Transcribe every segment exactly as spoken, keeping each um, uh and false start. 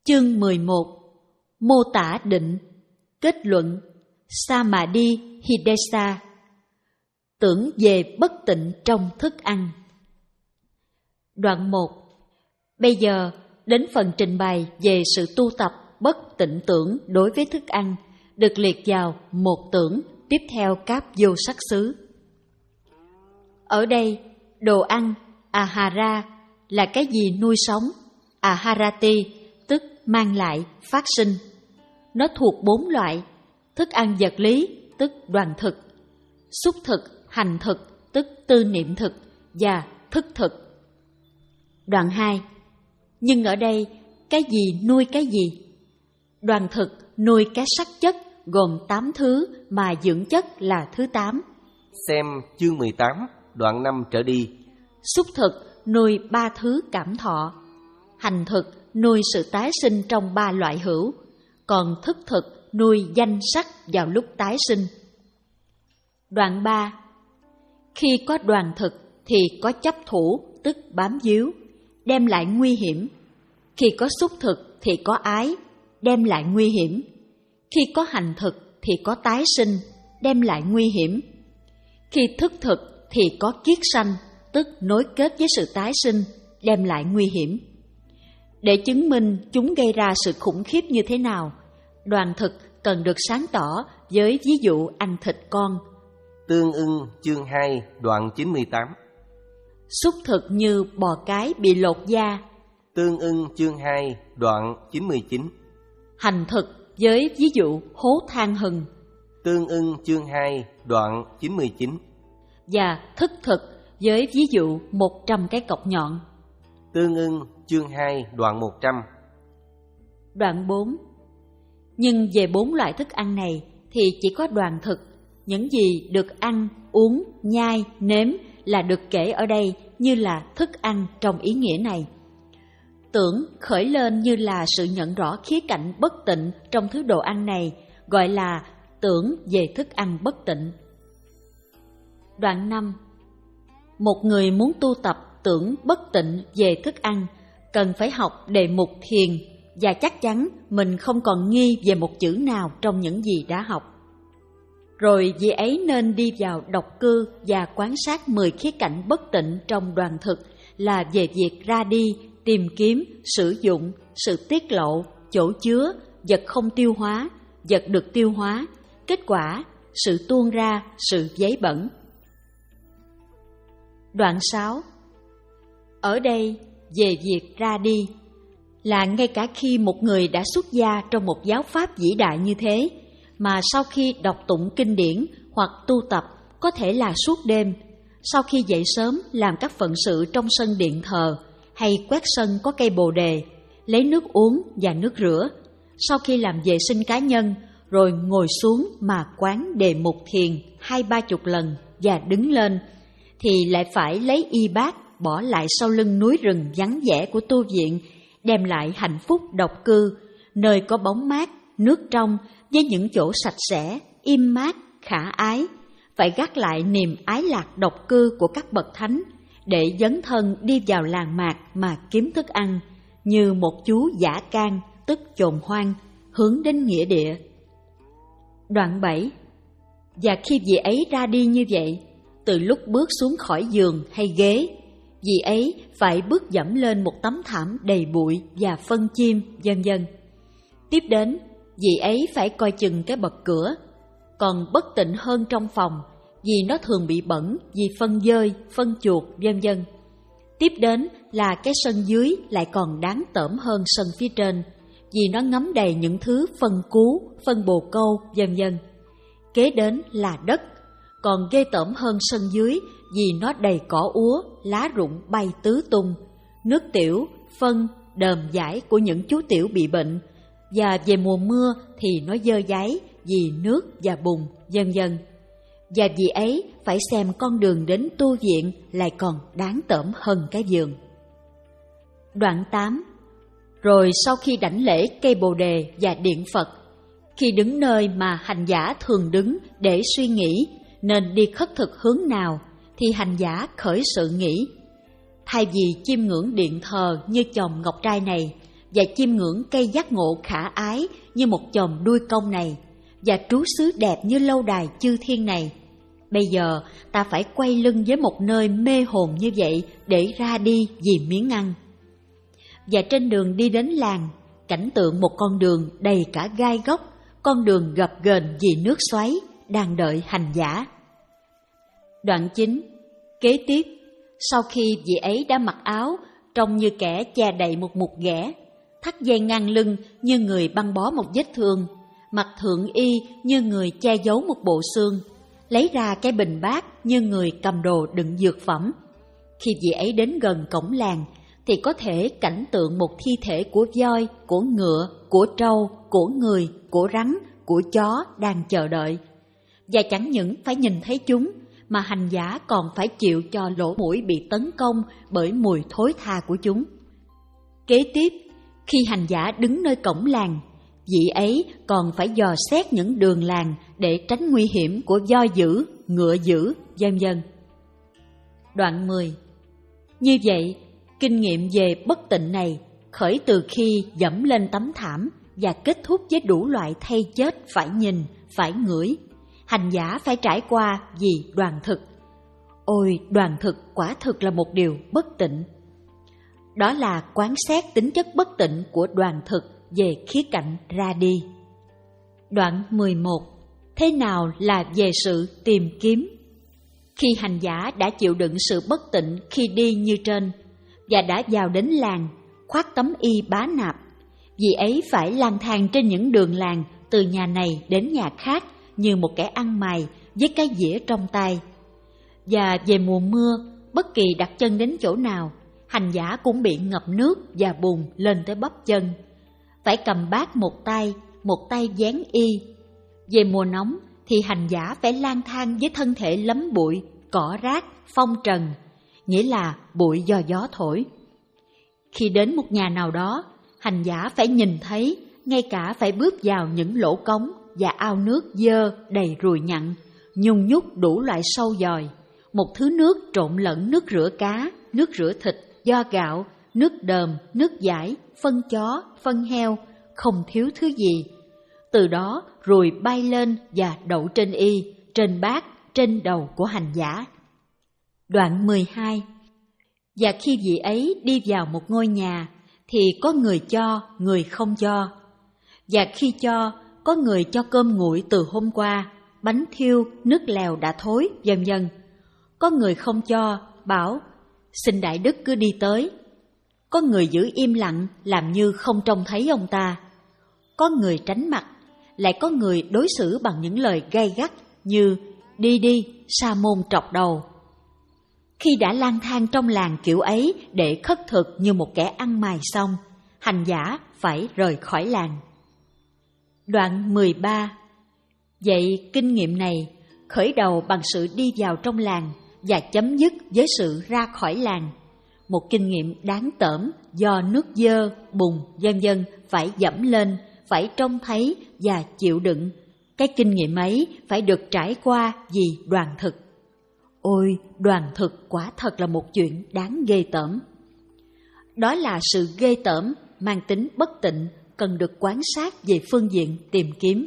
Chương mười một. Mô tả định. Kết luận. Samadhi Hidesa. Tưởng về bất tịnh trong thức ăn. Đoạn một. Bây giờ đến phần trình bày về sự tu tập bất tịnh tưởng đối với thức ăn, được liệt vào một tưởng tiếp theo các vô sắc xứ. Ở đây, đồ ăn, ahara, là cái gì nuôi sống, aharati, tức mang lại, phát sinh. Nó thuộc bốn loại: thức ăn vật lý, tức đoàn thực, xúc thực, hành thực, tức tư niệm thực, và thức thực. Đoạn hai. Nhưng ở đây, cái gì nuôi cái gì? Đoàn thực nuôi các sắc chất gồm tám thứ mà dưỡng chất là thứ tám. Xem chương mười tám, đoạn năm trở đi. Xúc thực nuôi ba thứ cảm thọ. Hành thực nuôi sự tái sinh trong ba loại hữu. Còn thức thực nuôi danh sắc vào lúc tái sinh. Đoạn ba. Khi có đoàn thực thì có chấp thủ, tức bám víu, đem lại nguy hiểm. Khi có xúc thực thì có ái, đem lại nguy hiểm. Khi có hành thực thì có tái sinh, đem lại nguy hiểm. Khi thức thực thì có kiết sanh, tức nối kết với sự tái sinh, đem lại nguy hiểm. Để chứng minh chúng gây ra sự khủng khiếp như thế nào, đoàn thực cần được sáng tỏ với ví dụ ăn thịt con. Tương ưng chương hai, đoạn chín mươi tám. Xúc thực như bò cái bị lột da. Tương ưng chương hai, đoạn chín mươi chín. Hành thực với ví dụ hố than hừng. Tương ưng chương hai, đoạn chín mươi chín. Và thức thực với ví dụ một trăm cái cọc nhọn. Tương ưng chương hai, đoạn một trăm. Đoạn bốn. Nhưng về bốn loại thức ăn này thì chỉ có đoàn thực. Những gì được ăn, uống, nhai, nếm là được kể ở đây như là thức ăn trong ý nghĩa này. Tưởng khởi lên như là sự nhận rõ khía cạnh bất tịnh trong thứ đồ ăn này, gọi là tưởng về thức ăn bất tịnh. Đoạn năm. Một người muốn tu tập tưởng bất tịnh về thức ăn, cần phải học đề mục thiền, và chắc chắn mình không còn nghi về một chữ nào trong những gì đã học. Rồi vị ấy nên đi vào độc cư và quan sát mười khía cạnh bất tịnh trong đoàn thực, là về việc ra đi, tìm kiếm, sử dụng, sự tiết lộ, chỗ chứa, vật không tiêu hóa, vật được tiêu hóa, kết quả, sự tuôn ra, sự giấy bẩn. Đoạn sáu. Ở đây, về việc ra đi, là ngay cả khi một người đã xuất gia trong một giáo pháp vĩ đại như thế, mà sau khi đọc tụng kinh điển hoặc tu tập có thể là suốt đêm, sau khi dậy sớm làm các phận sự trong sân điện thờ, hay quét sân có cây bồ đề, lấy nước uống và nước rửa, sau khi làm vệ sinh cá nhân, rồi ngồi xuống mà quán đề mục thiền hai ba chục lần và đứng lên, thì lại phải lấy y bát bỏ lại sau lưng núi rừng vắng vẻ của tu viện, đem lại hạnh phúc độc cư, nơi có bóng mát, nước trong, với những chỗ sạch sẽ, im mát, khả ái, phải gác lại niềm ái lạc độc cư của các bậc thánh, để dấn thân đi vào làng mạc mà kiếm thức ăn, như một chú dã can, tức chồn hoang, hướng đến nghĩa địa. Đoạn bảy. Và khi vị ấy ra đi như vậy, từ lúc bước xuống khỏi giường hay ghế, vị ấy phải bước dẫm lên một tấm thảm đầy bụi và phân chim, vân vân. Tiếp đến, vị ấy phải coi chừng cái bậc cửa, còn bất tịnh hơn trong phòng, vì nó thường bị bẩn vì phân dơi, phân chuột, vân vân. Tiếp đến là cái sân dưới lại còn đáng tởm hơn sân phía trên, vì nó ngấm đầy những thứ phân cú, phân bồ câu, vân vân. Kế đến là đất, còn ghê tởm hơn sân dưới vì nó đầy cỏ úa, lá rụng bay tứ tung, nước tiểu, phân, đờm dãi của những chú tiểu bị bệnh, và về mùa mưa thì nó dơ dáy vì nước và bùn, vân vân. Và vì ấy phải xem con đường đến tu viện lại còn đáng tởm hơn cái giường. Đoạn tám. Rồi sau khi đảnh lễ cây bồ đề và điện Phật, khi đứng nơi mà hành giả thường đứng để suy nghĩ nên đi khất thực hướng nào, thì hành giả khởi sự nghĩ: thay vì chiêm ngưỡng điện thờ như chòm ngọc trai này, và chiêm ngưỡng cây giác ngộ khả ái như một chòm đuôi công này, và trú xứ đẹp như lâu đài chư thiên này. Bây giờ ta phải quay lưng với một nơi mê hồn như vậy để ra đi vì miếng ăn. Và trên đường đi đến làng, cảnh tượng một con đường đầy cả gai góc, con đường gập ghềnh vì nước xoáy, đang đợi hành giả. Đoạn chín. Kế tiếp, sau khi vị ấy đã mặc áo trông như kẻ che đậy một mục ghẻ, thắt dây ngang lưng như người băng bó một vết thương, mặc thượng y như người che giấu một bộ xương, lấy ra cái bình bát như người cầm đồ đựng dược phẩm. Khi vị ấy đến gần cổng làng thì có thể cảnh tượng một thi thể của voi, của ngựa, của trâu, của người, của rắn, của chó đang chờ đợi. Và chẳng những phải nhìn thấy chúng, mà hành giả còn phải chịu cho lỗ mũi bị tấn công bởi mùi thối tha của chúng. Kế tiếp, khi hành giả đứng nơi cổng làng, vị ấy còn phải dò xét những đường làng để tránh nguy hiểm của voi dữ, ngựa dữ, vân vân. Đoạn mười. Như vậy, kinh nghiệm về bất tịnh này khởi từ khi dẫm lên tấm thảm và kết thúc với đủ loại thay chết phải nhìn, phải ngửi. Hành giả phải trải qua vì đoàn thực. Ôi, đoàn thực quả thực là một điều bất tịnh. Đó là quán xét tính chất bất tịnh của đoàn thực về khía cạnh ra đi. Đoạn mười một. Thế nào là về sự tìm kiếm? Khi hành giả đã chịu đựng sự bất tịnh khi đi như trên, và đã vào đến làng, khoác tấm y bá nạp, vì ấy phải lang thang trên những đường làng từ nhà này đến nhà khác như một kẻ ăn mày với cái dĩa trong tay. Và về mùa mưa, bất kỳ đặt chân đến chỗ nào, hành giả cũng bị ngập nước và bùn lên tới bắp chân. Phải cầm bát một tay, một tay dán y. Về mùa nóng thì hành giả phải lang thang với thân thể lấm bụi, cỏ rác, phong trần, nghĩa là bụi do gió thổi. Khi đến một nhà nào đó, hành giả phải nhìn thấy, ngay cả phải bước vào những lỗ cống và ao nước dơ đầy ruồi nhặn, nhung nhúc đủ loại sâu giòi, một thứ nước trộn lẫn nước rửa cá, nước rửa thịt, do gạo, nước đờm, nước dãi, phân chó, phân heo, không thiếu thứ gì. Từ đó ruồi bay lên và đậu trên y, trên bát, trên đầu của hành giả. Đoạn mười hai. Và khi vị ấy đi vào một ngôi nhà, thì có người cho, người không cho. Và khi cho, có người cho cơm nguội từ hôm qua, bánh thiêu, nước lèo đã thối, vân vân. Có người không cho, bảo, xin đại đức cứ đi tới. Có người giữ im lặng, làm như không trông thấy ông ta. Có người tránh mặt, lại có người đối xử bằng những lời gay gắt như đi đi, sa môn trọc đầu. Khi đã lang thang trong làng kiểu ấy để khất thực như một kẻ ăn mày xong, hành giả phải rời khỏi làng. Đoạn mười ba. Vậy kinh nghiệm này khởi đầu bằng sự đi vào trong làng và chấm dứt với sự ra khỏi làng. Một kinh nghiệm đáng tởm do nước dơ, bùn, vân vân phải dẫm lên, phải trông thấy và chịu đựng. Cái kinh nghiệm ấy phải được trải qua vì đoàn thực. Ôi, đoàn thực quả thật là một chuyện đáng ghê tởm. Đó là sự ghê tởm mang tính bất tịnh, cần được quan sát về phương diện tìm kiếm.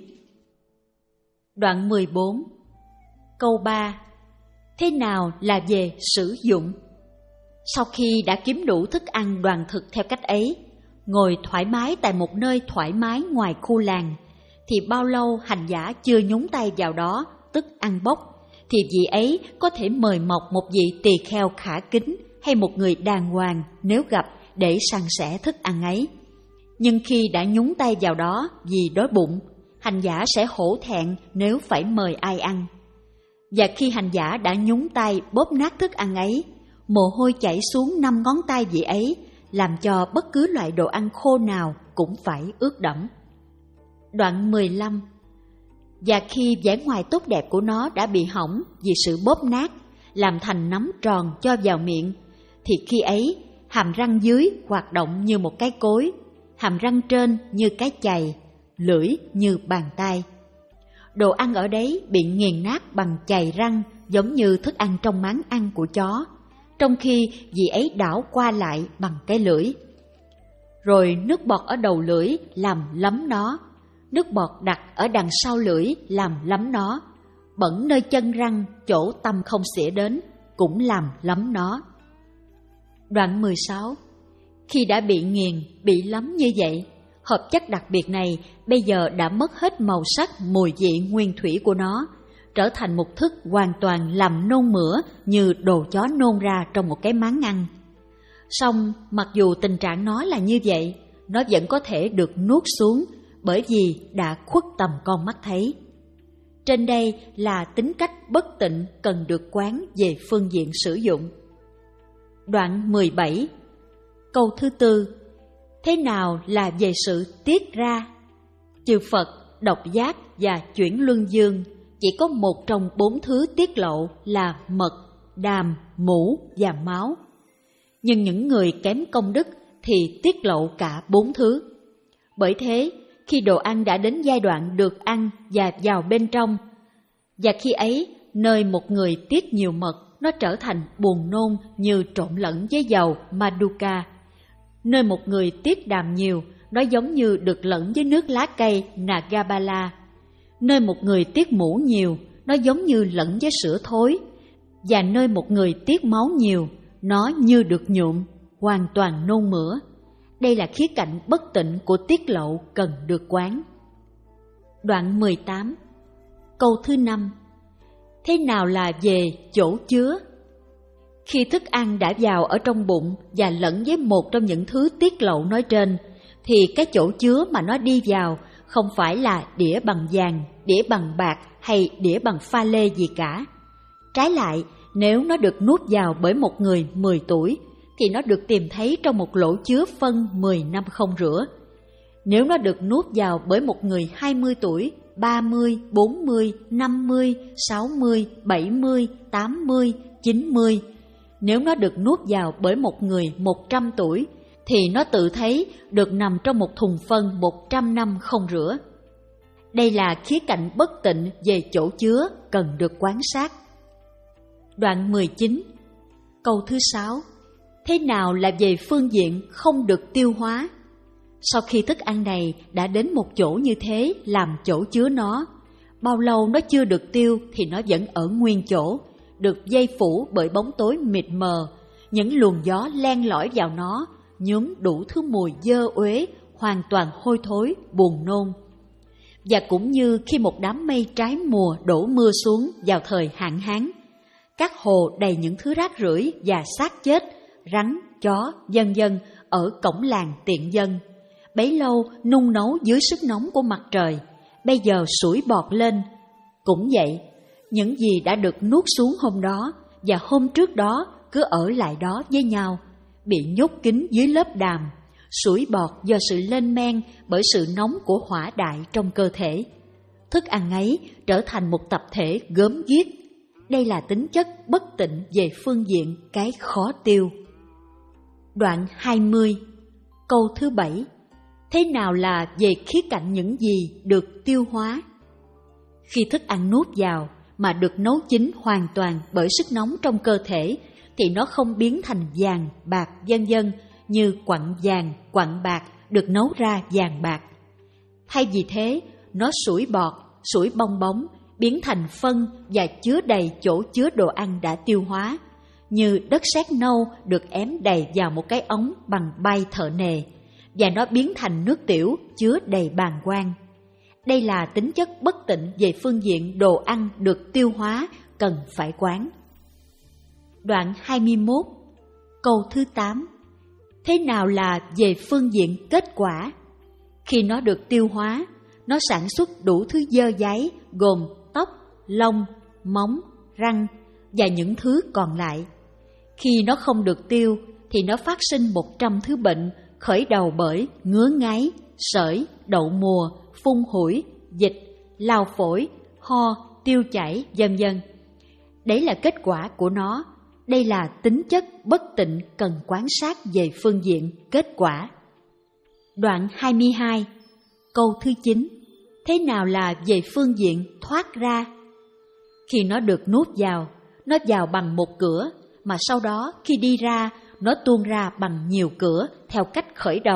Đoạn mười bốn. Câu ba. Thế nào là về sử dụng? Sau khi đã kiếm đủ thức ăn đoàn thực theo cách ấy, ngồi thoải mái tại một nơi thoải mái ngoài khu làng, thì bao lâu hành giả chưa nhúng tay vào đó, tức ăn bốc, thì vị ấy có thể mời mọc một vị tỳ kheo khả kính hay một người đàng hoàng nếu gặp để san sẻ thức ăn ấy. Nhưng khi đã nhúng tay vào đó vì đói bụng, hành giả sẽ hổ thẹn nếu phải mời ai ăn. Và khi hành giả đã nhúng tay bóp nát thức ăn ấy, mồ hôi chảy xuống năm ngón tay vị ấy, làm cho bất cứ loại đồ ăn khô nào cũng phải ướt đẫm. Đoạn mười lăm. Và khi vẻ ngoài tốt đẹp của nó đã bị hỏng vì sự bóp nát, làm thành nắm tròn cho vào miệng, thì khi ấy hàm răng dưới hoạt động như một cái cối, hàm răng trên như cái chày, lưỡi như bàn tay. Đồ ăn ở đấy bị nghiền nát bằng chày răng giống như thức ăn trong máng ăn của chó, trong khi vị ấy đảo qua lại bằng cái lưỡi. rồi nước bọt ở đầu lưỡi làm lấm nó, nước bọt đặt ở đằng sau lưỡi làm lấm nó, bẩn nơi chân răng chỗ tâm không xỉa đến cũng làm lấm nó. Đoạn mười sáu. Khi đã bị nghiền, bị lấm như vậy, hợp chất đặc biệt này bây giờ đã mất hết màu sắc, mùi vị nguyên thủy của nó, trở thành một thức hoàn toàn làm nôn mửa như đồ chó nôn ra trong một cái máng ăn. Song mặc dù tình trạng nó là như vậy, nó vẫn có thể được nuốt xuống bởi vì đã khuất tầm con mắt thấy. Trên đây là tính cách bất tịnh cần được quán về phương diện sử dụng. Đoạn mười bảy. Câu thứ tư. Thế nào là về sự tiết ra? Chư Phật, độc giác và chuyển luân dương chỉ có một trong bốn thứ tiết lộ là mật, đàm, mũ và máu. Nhưng những người kém công đức thì tiết lộ cả bốn thứ. Bởi thế, khi đồ ăn đã đến giai đoạn được ăn và vào bên trong, và khi ấy, nơi một người tiết nhiều mật, nó trở thành buồn nôn như trộn lẫn với dầu Maduka. Nơi một người tiết đàm nhiều, nó giống như được lẫn với nước lá cây Nagabala. Nơi một người tiết mũ nhiều, nó giống như lẫn với sữa thối. Và nơi một người tiết máu nhiều, nó như được nhuộm, hoàn toàn nôn mửa. Đây là khía cạnh bất tịnh của tiết lộ cần được quán. Đoạn mười tám. Câu thứ năm. Thế nào là về chỗ chứa? Khi thức ăn đã vào ở trong bụng và lẫn với một trong những thứ tiết lộ nói trên, thì cái chỗ chứa mà nó đi vào không phải là đĩa bằng vàng, đĩa bằng bạc hay đĩa bằng pha lê gì cả. Trái lại, nếu nó được nuốt vào bởi một người mười tuổi, thì nó được tìm thấy trong một lỗ chứa phân mười năm không rửa. Nếu nó được nuốt vào bởi một người hai mươi tuổi, ba mươi, bốn mươi, năm mươi, sáu mươi, bảy mươi, tám mươi, chín mươi, nếu nó được nuốt vào bởi một người một trăm tuổi, thì nó tự thấy được nằm trong một thùng phân một trăm năm không rửa. Đây là khía cạnh bất tịnh về chỗ chứa cần được quan sát. Đoạn mười chín. Câu thứ sáu. Thế nào là về phương diện không được tiêu hóa? Sau khi thức ăn này đã đến một chỗ như thế làm chỗ chứa nó, bao lâu nó chưa được tiêu thì nó vẫn ở nguyên chỗ, được dây phủ bởi bóng tối mịt mờ, những luồng gió len lỏi vào nó, nhuốm đủ thứ mùi dơ uế, hoàn toàn hôi thối, buồn nôn. Và cũng như khi một đám mây trái mùa đổ mưa xuống vào thời hạn hán, các hồ đầy những thứ rác rưởi và xác chết, rắn, chó, vân vân ở cổng làng tiện dân. Bấy lâu nung nấu dưới sức nóng của mặt trời, bây giờ sủi bọt lên. Cũng vậy, những gì đã được nuốt xuống hôm đó và hôm trước đó cứ ở lại đó với nhau, bị nhốt kín dưới lớp đàm, sủi bọt do sự lên men bởi sự nóng của hỏa đại trong cơ thể. Thức ăn ấy trở thành một tập thể gớm ghiếc. Đây là tính chất bất tịnh về phương diện cái khó tiêu. Đoạn hai mươi. Câu thứ bảy. Thế nào là về khía cạnh những gì được tiêu hóa? Khi thức ăn nuốt vào mà được nấu chín hoàn toàn bởi sức nóng trong cơ thể, thì nó không biến thành vàng, bạc, vân vân như quặng vàng, quặng bạc được nấu ra vàng bạc. Thay vì thế, nó sủi bọt, sủi bong bóng, biến thành phân và chứa đầy chỗ chứa đồ ăn đã tiêu hóa, như đất sét nâu được ém đầy vào một cái ống bằng bay thợ nề, và nó biến thành nước tiểu chứa đầy bàng quang. Đây là tính chất bất tịnh về phương diện đồ ăn được tiêu hóa cần phải quán. Đoạn hai mươi mốt. Câu thứ tám. Thế nào là về phương diện kết quả? Khi nó được tiêu hóa, nó sản xuất đủ thứ dơ dáy gồm tóc, lông, móng, răng và những thứ còn lại. Khi nó không được tiêu thì nó phát sinh một trăm thứ bệnh khởi đầu bởi ngứa ngáy, sởi, đậu mùa, phun hủi, dịch, lao phổi, ho, tiêu chảy, vân vân. Đấy là kết quả của nó. Đây là tính chất bất tịnh cần quan sát về phương diện kết quả. Đoạn hai mươi hai. Câu thứ chín. Thế nào là về phương diện thoát ra? Khi nó được nuốt vào, nó vào bằng một cửa, mà sau đó khi đi ra, nó tuôn ra bằng nhiều cửa theo cách khởi đầu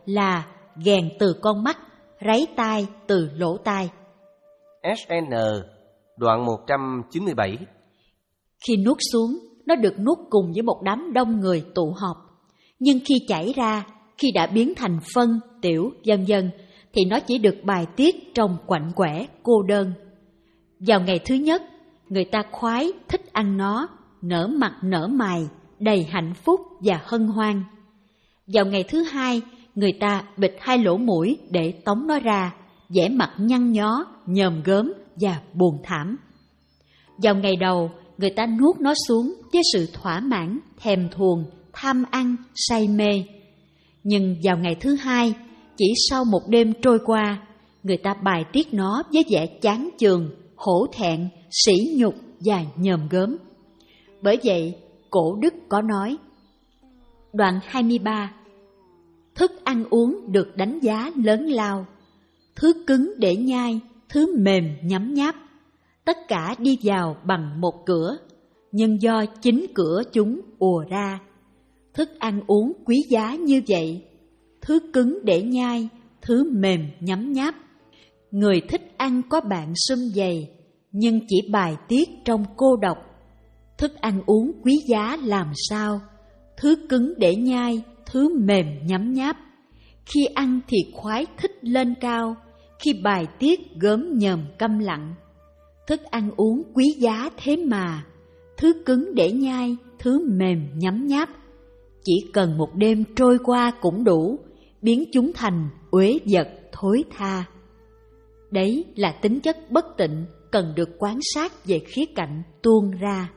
là ghèn từ con mắt, ráy tai từ lỗ tai. ét en đoạn một trăm chín mươi bảy. Khi nuốt xuống, nó được nuốt cùng với một đám đông người tụ họp. Nhưng khi chảy ra, khi đã biến thành phân, tiểu, vân vân, thì nó chỉ được bài tiết trong quạnh quẻ, cô đơn. Vào ngày thứ nhất, người ta khoái thích ăn nó, nở mặt nở mày, đầy hạnh phúc và hân hoan. Vào ngày thứ hai, người ta bịt hai lỗ mũi để tống nó ra, vẻ mặt nhăn nhó, nhòm gớm và buồn thảm. Vào ngày đầu, người ta nuốt nó xuống với sự thỏa mãn, thèm thuồng, tham ăn, say mê. Nhưng vào ngày thứ hai, chỉ sau một đêm trôi qua, người ta bài tiết nó với vẻ chán chường, hổ thẹn, sỉ nhục và nhòm gớm. Bởi vậy, cổ đức có nói. Đoạn hai mươi ba. Thức ăn uống được đánh giá lớn lao, thứ cứng để nhai, thứ mềm nhấm nháp, tất cả đi vào bằng một cửa, nhưng do chính cửa chúng ùa ra. Thức ăn uống quý giá như vậy, thứ cứng để nhai, thứ mềm nhấm nháp. Người thích ăn có bạn sum vầy, nhưng chỉ bài tiết trong cô độc. Thức ăn uống quý giá làm sao, thứ cứng để nhai, thứ mềm nhấm nháp. Khi ăn thì khoái thích lên cao, khi bài tiết gớm nhờm câm lặng. Thức ăn uống quý giá thế mà, thứ cứng để nhai, thứ mềm nhấm nháp. Chỉ cần một đêm trôi qua cũng đủ, biến chúng thành uế vật thối tha. Đấy là tính chất bất tịnh cần được quan sát về khía cạnh tuôn ra.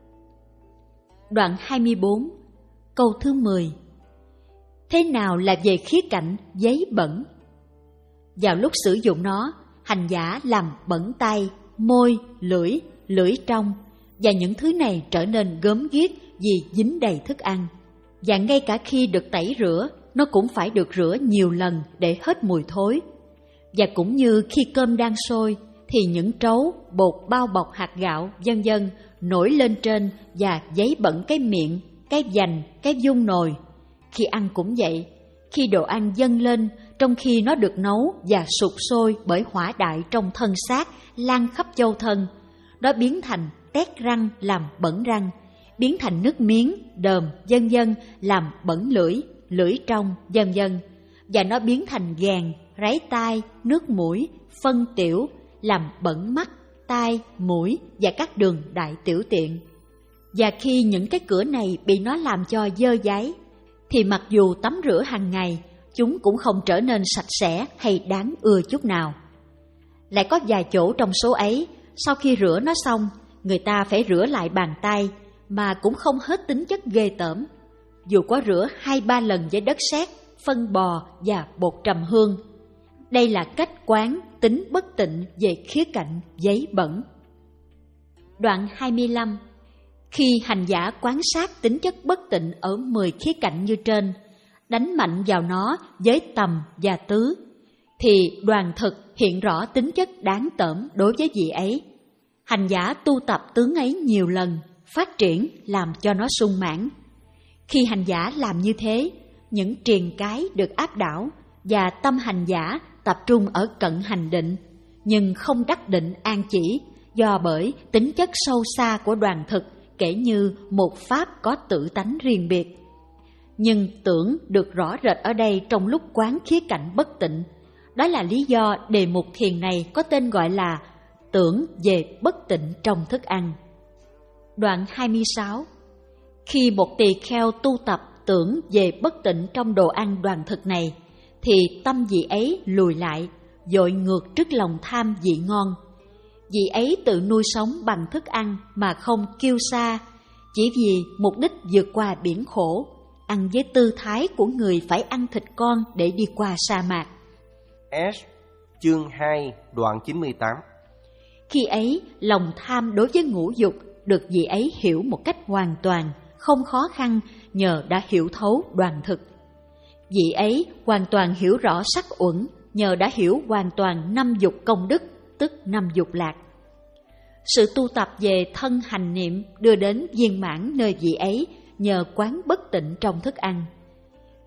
Đoạn hai mươi bốn, câu thứ mười. Thế nào là về khía cạnh giấy bẩn? Vào lúc sử dụng nó, hành giả làm bẩn tay, môi, lưỡi, lưỡi trong, và những thứ này trở nên gớm ghiếc vì dính đầy thức ăn. Và ngay cả khi được tẩy rửa, nó cũng phải được rửa nhiều lần để hết mùi thối. Và cũng như khi cơm đang sôi, thì những trấu, bột bao bọc hạt gạo, vân vân nổi lên trên và giấy bẩn cái miệng, cái vành, cái dung nồi. Khi ăn cũng vậy, khi đồ ăn dâng lên, trong khi nó được nấu và sụt sôi bởi hỏa đại trong thân xác lan khắp châu thân, nó biến thành tét răng làm bẩn răng, biến thành nước miếng, đờm, vân vân làm bẩn lưỡi, lưỡi trong, vân vân, và nó biến thành ghèn, ráy tai, nước mũi, phân tiểu, làm bẩn mắt, tai, mũi và các đường đại tiểu tiện. Và khi những cái cửa này bị nó làm cho dơ dáy, thì mặc dù tắm rửa hàng ngày, chúng cũng không trở nên sạch sẽ hay đáng ưa chút nào. Lại có vài chỗ trong số ấy, sau khi rửa nó xong, người ta phải rửa lại bàn tay, mà cũng không hết tính chất ghê tởm. Dù có rửa hai ba lần với đất sét, phân bò và bột trầm hương. Đây là cách quán tính bất tịnh về khía cạnh giấy bẩn. Đoạn hai mươi lăm. Khi hành giả quan sát tính chất bất tịnh ở mười khía cạnh như trên, đánh mạnh vào nó với tầm và tứ, thì đoàn thực hiện rõ tính chất đáng tởm đối với vị ấy. Hành giả tu tập tướng ấy nhiều lần, phát triển làm cho nó sung mãn. Khi hành giả làm như thế, những triền cái được áp đảo và tâm hành giả tập trung ở cận hành định, nhưng không đắc định an chỉ, do bởi tính chất sâu xa của đoàn thực kể như một pháp có tự tánh riêng biệt. Nhưng tưởng được rõ rệt ở đây trong lúc quán khía cạnh bất tịnh. Đó là lý do đề mục thiền này có tên gọi là tưởng về bất tịnh trong thức ăn. Đoạn hai mươi sáu. Khi một tỳ kheo tu tập tưởng về bất tịnh trong đồ ăn đoàn thực này, thì tâm vị ấy lùi lại, dội ngược trước lòng tham vị ngon. Vị ấy tự nuôi sống bằng thức ăn mà không kiêu sa, chỉ vì mục đích vượt qua biển khổ, ăn với tư thái của người phải ăn thịt con để đi qua sa mạc. S. Chương hai, đoạn chín mươi tám. Khi ấy, lòng tham đối với ngũ dục được vị ấy hiểu một cách hoàn toàn, không khó khăn nhờ đã hiểu thấu đoàn thực. Vị ấy hoàn toàn hiểu rõ sắc uẩn nhờ đã hiểu hoàn toàn năm dục công đức, tức năm dục lạc. Sự tu tập về thân hành niệm đưa đến viên mãn nơi vị ấy nhờ quán bất tịnh trong thức ăn.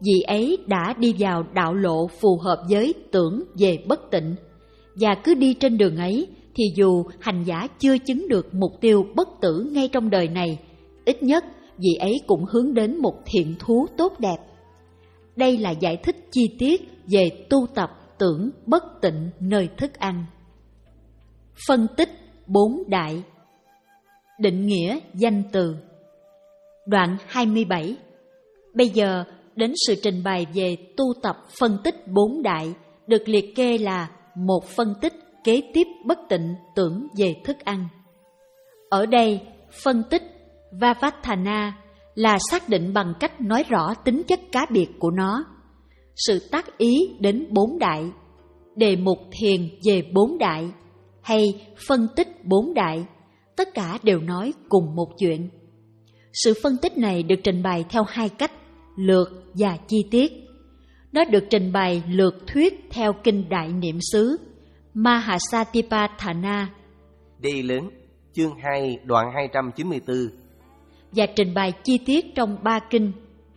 vị ấy đã đi vào đạo lộ phù hợp với tưởng về bất tịnh, và cứ đi trên đường ấy thì dù hành giả chưa chứng được mục tiêu bất tử ngay trong đời này, ít nhất vị ấy cũng hướng đến một thiện thú tốt đẹp. Đây là giải thích chi tiết về tu tập tưởng bất tịnh nơi thức ăn. Phân tích bốn đại. Định nghĩa danh từ. Đoạn hai mươi bảy. Bây giờ đến sự trình bày về tu tập phân tích bốn đại, được liệt kê là một phân tích kế tiếp bất tịnh tưởng về thức ăn. Ở đây, phân tích Vavatthana là xác định bằng cách nói rõ tính chất cá biệt của nó. Sự tác ý đến bốn đại, đề mục thiền về bốn đại, hay phân tích bốn đại, tất cả đều nói cùng một chuyện. Sự phân tích này được trình bày theo hai cách, lược và chi tiết. Nó được trình bày lược thuyết theo kinh Đại Niệm xứ Mahasatipatthana, Đề lớn, chương hai, đoạn hai trăm chín mươi tư, và trình bày chi tiết trong ba kinh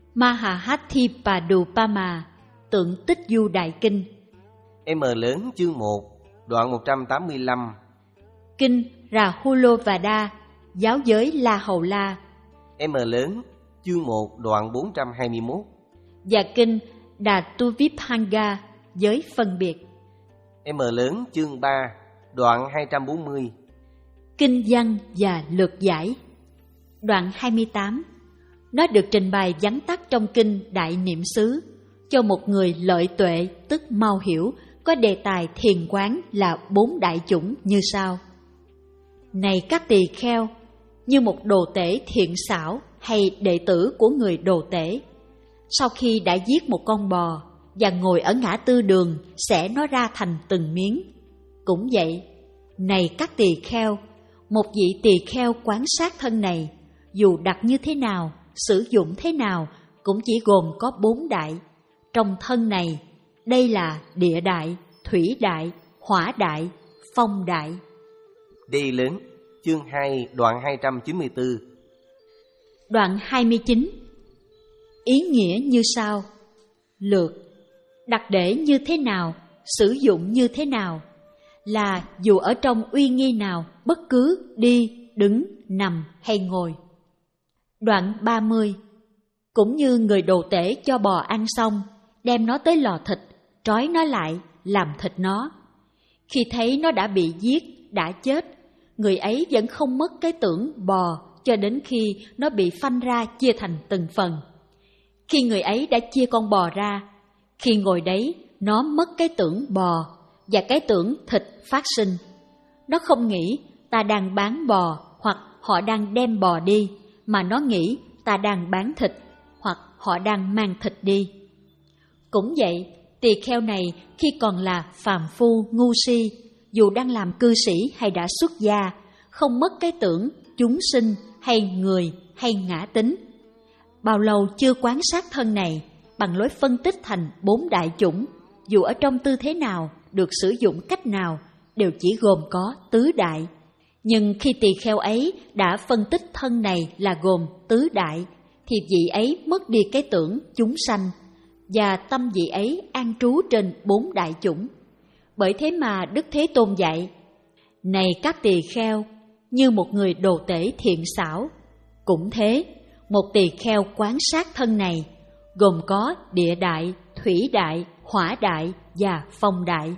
Mahahathipadupama, tượng tích du đại kinh, M lớn, chương một, đoạn một trăm tám mươi lăm, kinh Rahulovada, giáo giới La Hầu La, M lớn, chương một, đoạn bốn trăm hai mươi mốt, và kinh Datuvibhanga, giới phân biệt, M lớn, chương ba, đoạn hai trăm bốn mươi, kinh văn và lược giải. Đoạn hai mươi tám, nó được trình bày vắn tắt trong kinh Đại Niệm xứ cho một người lợi tuệ tức mau hiểu, có đề tài thiền quán là bốn đại chủng như sau. Này các tỳ kheo, như một đồ tể thiện xảo hay đệ tử của người đồ tể, sau khi đã giết một con bò và ngồi ở ngã tư đường xẻ nó ra thành từng miếng. Cũng vậy, này các tỳ kheo, một vị tỳ kheo quán sát thân này, dù đặt như thế nào, sử dụng thế nào, cũng chỉ gồm có bốn đại. Trong thân này, đây là địa đại, thủy đại, hỏa đại, phong đại. Đề lớn, chương hai, đoạn hai trăm chín mươi tư. Đoạn hai mươi chín. Ý nghĩa như sau. Lược, đặt để như thế nào, sử dụng như thế nào, là dù ở trong uy nghi nào, bất cứ đi, đứng, nằm hay ngồi. Đoạn ba mươi. Cũng như người đồ tể cho bò ăn xong, đem nó tới lò thịt, trói nó lại, làm thịt nó. Khi thấy nó đã bị giết, đã chết, người ấy vẫn không mất cái tưởng bò cho đến khi nó bị phanh ra chia thành từng phần. Khi người ấy đã chia con bò ra, khi ngồi đấy, nó mất cái tưởng bò và cái tưởng thịt phát sinh. Nó không nghĩ ta đang bán bò hoặc họ đang đem bò đi, mà nó nghĩ ta đang bán thịt hoặc họ đang mang thịt đi. Cũng vậy, tỳ kheo này khi còn là phàm phu ngu si, dù đang làm cư sĩ hay đã xuất gia, không mất cái tưởng chúng sinh hay người hay ngã tính. Bao lâu chưa quán sát thân này bằng lối phân tích thành bốn đại chủng, dù ở trong tư thế nào, được sử dụng cách nào, đều chỉ gồm có tứ đại. Nhưng khi tỳ kheo ấy đã phân tích thân này là gồm tứ đại, thì vị ấy mất đi cái tưởng chúng sanh, và tâm vị ấy an trú trên bốn đại chủng. Bởi thế mà Đức Thế Tôn dạy, này các tỳ kheo, như một người đồ tể thiện xảo. Cũng thế, một tỳ kheo quán sát thân này, gồm có địa đại, thủy đại, hỏa đại và phong đại.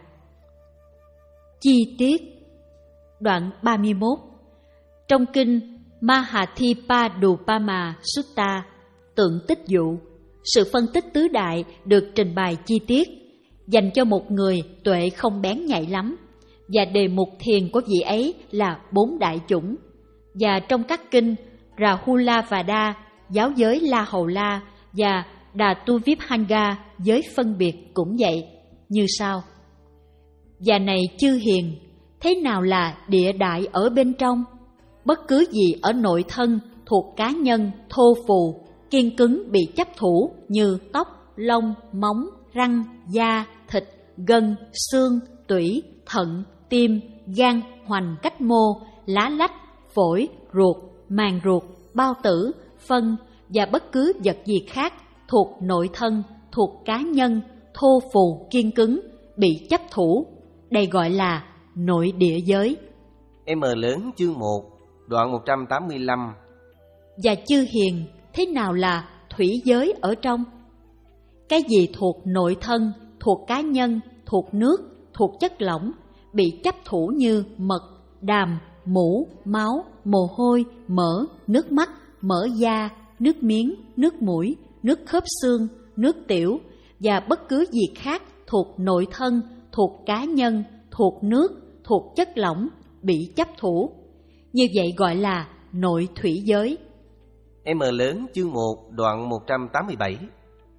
Chi tiết. Đoạn ba mươi mốt. Trong kinh Mahathipadupama Sutta, tượng tích dụ, sự phân tích tứ đại được trình bày chi tiết, dành cho một người tuệ không bén nhạy lắm, và đề mục thiền của vị ấy là bốn đại chủng. Và trong các kinh Rahulavada, giáo giới La Hầu La, và Datuvibhanga, giới phân biệt cũng vậy, như sau. Và này chư hiền, thế nào là địa đại ở bên trong? Bất cứ gì ở nội thân thuộc cá nhân, thô phù, kiên cứng bị chấp thủ như tóc, lông, móng, răng, da, thịt, gân, xương, tủy, thận, tim, gan, hoành cách mô, lá lách, phổi, ruột, màng ruột, bao tử, phân và bất cứ vật gì khác thuộc nội thân thuộc cá nhân, thô phù, kiên cứng, bị chấp thủ. Đây gọi là nội địa giới. M lớn chương một, đoạn một trăm tám mươi lăm. Và chư hiền, thế nào là thủy giới ở trong? Cái gì thuộc nội thân, thuộc cá nhân, thuộc nước, thuộc chất lỏng, bị chấp thủ như mật, đàm, mũ, máu, mồ hôi, mỡ, nước mắt, mỡ da, nước miếng, nước mũi, nước khớp xương, nước tiểu và bất cứ gì khác thuộc nội thân, thuộc cá nhân, thuộc nước, thuộc chất lỏng, bị chấp thủ. Như vậy gọi là nội thủy giới. M lớn chương một, đoạn một trăm tám mươi bảy.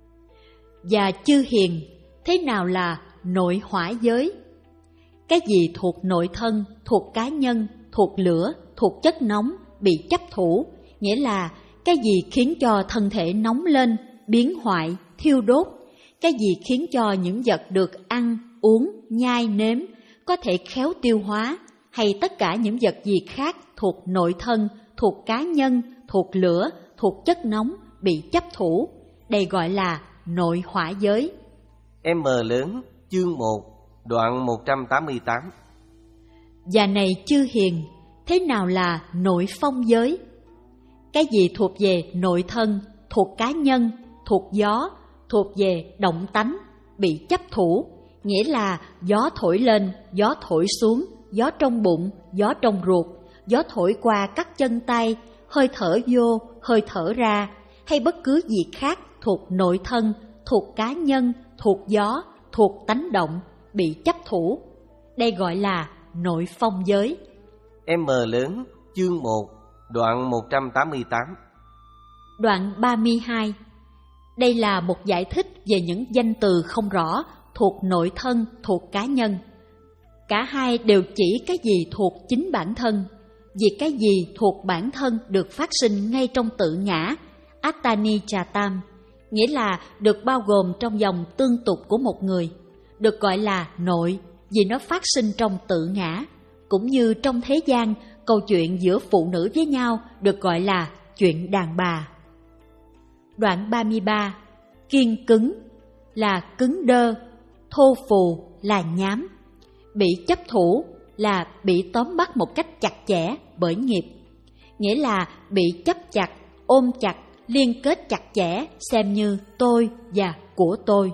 Và chư hiền, thế nào là nội hỏa giới? Cái gì thuộc nội thân, thuộc cá nhân, thuộc lửa, thuộc chất nóng, bị chấp thủ, nghĩa là cái gì khiến cho thân thể nóng lên, biến hoại, thiêu đốt, cái gì khiến cho những vật được ăn, uống, nhai, nếm có thể khéo tiêu hóa, hay tất cả những vật gì khác thuộc nội thân, thuộc cá nhân, thuộc lửa, thuộc chất nóng, bị chấp thủ. Đây gọi là nội hỏa giới. M lớn chương một, đoạn một trăm tám mươi tám. Và này chư hiền, thế nào là nội phong giới? Cái gì thuộc về nội thân, thuộc cá nhân, thuộc gió, thuộc về động tánh, bị chấp thủ, nghĩa là gió thổi lên, gió thổi xuống, gió trong bụng, gió trong ruột, gió thổi qua các chân tay, hơi thở vô, hơi thở ra, hay bất cứ gì khác thuộc nội thân, thuộc cá nhân, thuộc gió, thuộc tánh động, bị chấp thủ. Đây gọi là nội phong giới. M lớn chương một, đoạn một trăm tám mươi tám. Đoạn ba mươi hai. Đây là một giải thích về những danh từ không rõ thuộc nội thân, thuộc cá nhân. Cả hai đều chỉ cái gì thuộc chính bản thân, vì cái gì thuộc bản thân được phát sinh ngay trong tự ngã, Attani Chatam, nghĩa là được bao gồm trong dòng tương tục của một người, được gọi là nội vì nó phát sinh trong tự ngã, cũng như trong thế gian, câu chuyện giữa phụ nữ với nhau được gọi là chuyện đàn bà. Đoạn ba mươi ba. Kiên cứng là cứng đơ, thô phù là nhám, bị chấp thủ là bị tóm bắt một cách chặt chẽ bởi nghiệp, nghĩa là bị chấp chặt, ôm chặt, liên kết chặt chẽ xem như tôi và của tôi.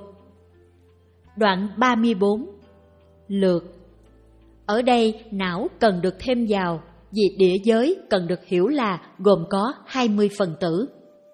Đoạn ba mươi bốn. Lược. Ở đây não cần được thêm vào vì địa giới cần được hiểu là gồm có hai mươi phần tử.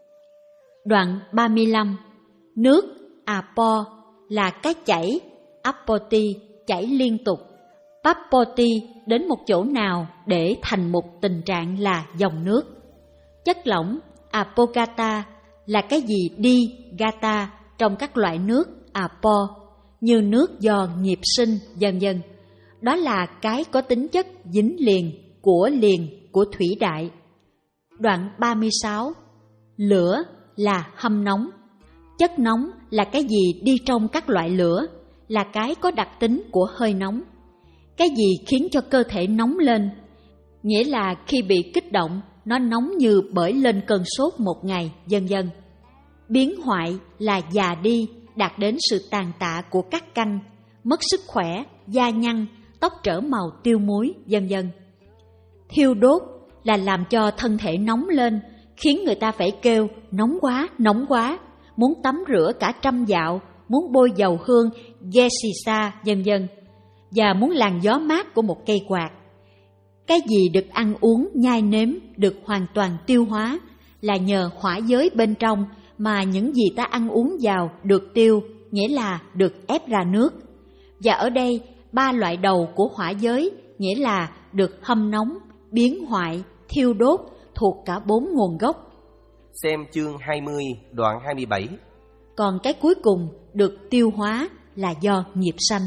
Đoạn ba mươi lăm. Nước Apo là cái chảy, Apoti chảy liên tục, Papoti đến một chỗ nào để thành một tình trạng là dòng nước. Chất lỏng Apogata là cái gì đi, gata trong các loại nước Apo, như nước do nghiệp sinh, vân vân. Đó là cái có tính chất dính liền, của liền, của thủy đại. Đoạn ba mươi sáu. Lửa là hâm nóng. Chất nóng là cái gì đi trong các loại lửa, là cái có đặc tính của hơi nóng. Cái gì khiến cho cơ thể nóng lên, nghĩa là khi bị kích động, nó nóng như bởi lên cơn sốt một ngày, vân vân. Biến hoại là già đi, đạt đến sự tàn tạ của các căn, mất sức khỏe, da nhăn, tóc trở màu tiêu muối, vân vân. Thiêu đốt là làm cho thân thể nóng lên, khiến người ta phải kêu nóng quá, nóng quá, muốn tắm rửa cả trăm dạo, muốn bôi dầu hương, gesisa, vân vân, và muốn làn gió mát của một cây quạt. Cái gì được ăn uống, nhai nếm, được hoàn toàn tiêu hóa, là nhờ hỏa giới bên trong mà những gì ta ăn uống vào được tiêu, nghĩa là được ép ra nước. Và ở đây, ba loại đầu của hỏa giới, nghĩa là được hâm nóng, biến hoại, thiêu đốt, thuộc cả bốn nguồn gốc. Xem chương hai mươi, đoạn hai mươi bảy. Còn cái cuối cùng được tiêu hóa là do nghiệp sanh.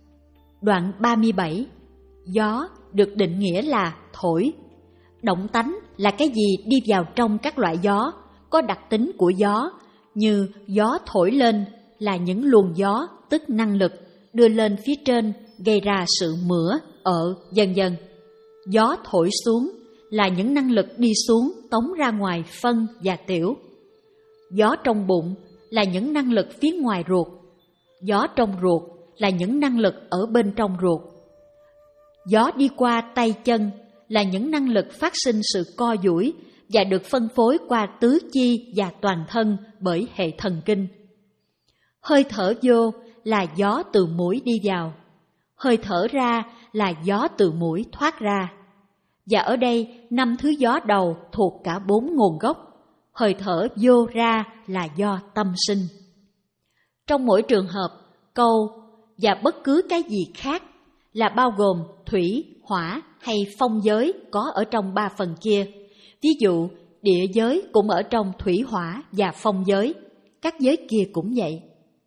Đoạn ba mươi bảy. Gió được định nghĩa là thổi. Động tánh là cái gì đi vào trong các loại gió, có đặc tính của gió, như gió thổi lên là những luồng gió, tức năng lực, đưa lên phía trên, gây ra sự mửa, ợ, vân vân. Gió thổi xuống là những năng lực đi xuống, tống ra ngoài phân và tiểu. Gió trong bụng là những năng lực phía ngoài ruột. Gió trong ruột là những năng lực ở bên trong ruột. Gió đi qua tay chân là những năng lực phát sinh sự co duỗi và được phân phối qua tứ chi và toàn thân bởi hệ thần kinh. Hơi thở vô là gió từ mũi đi vào, hơi thở ra là gió từ mũi thoát ra. Và ở đây, năm thứ gió đầu thuộc cả bốn nguồn gốc, hơi thở vô ra là do tâm sinh. Trong mỗi trường hợp, câu và bất cứ cái gì khác là bao gồm thủy, hỏa hay phong giới có ở trong ba phần kia. Ví dụ, địa giới cũng ở trong thủy hỏa và phong giới, các giới kia cũng vậy.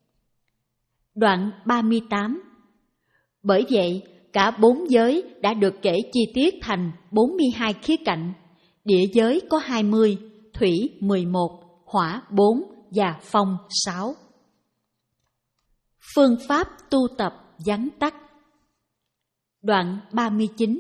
Đoạn ba mươi tám. Bởi vậy, cả bốn giới đã được kể chi tiết thành bốn mươi hai khía cạnh. Địa giới có hai mươi, thủy mười một, hỏa bốn và phong sáu. Phương pháp tu tập vắn tắt. Đoạn ba mươi chín.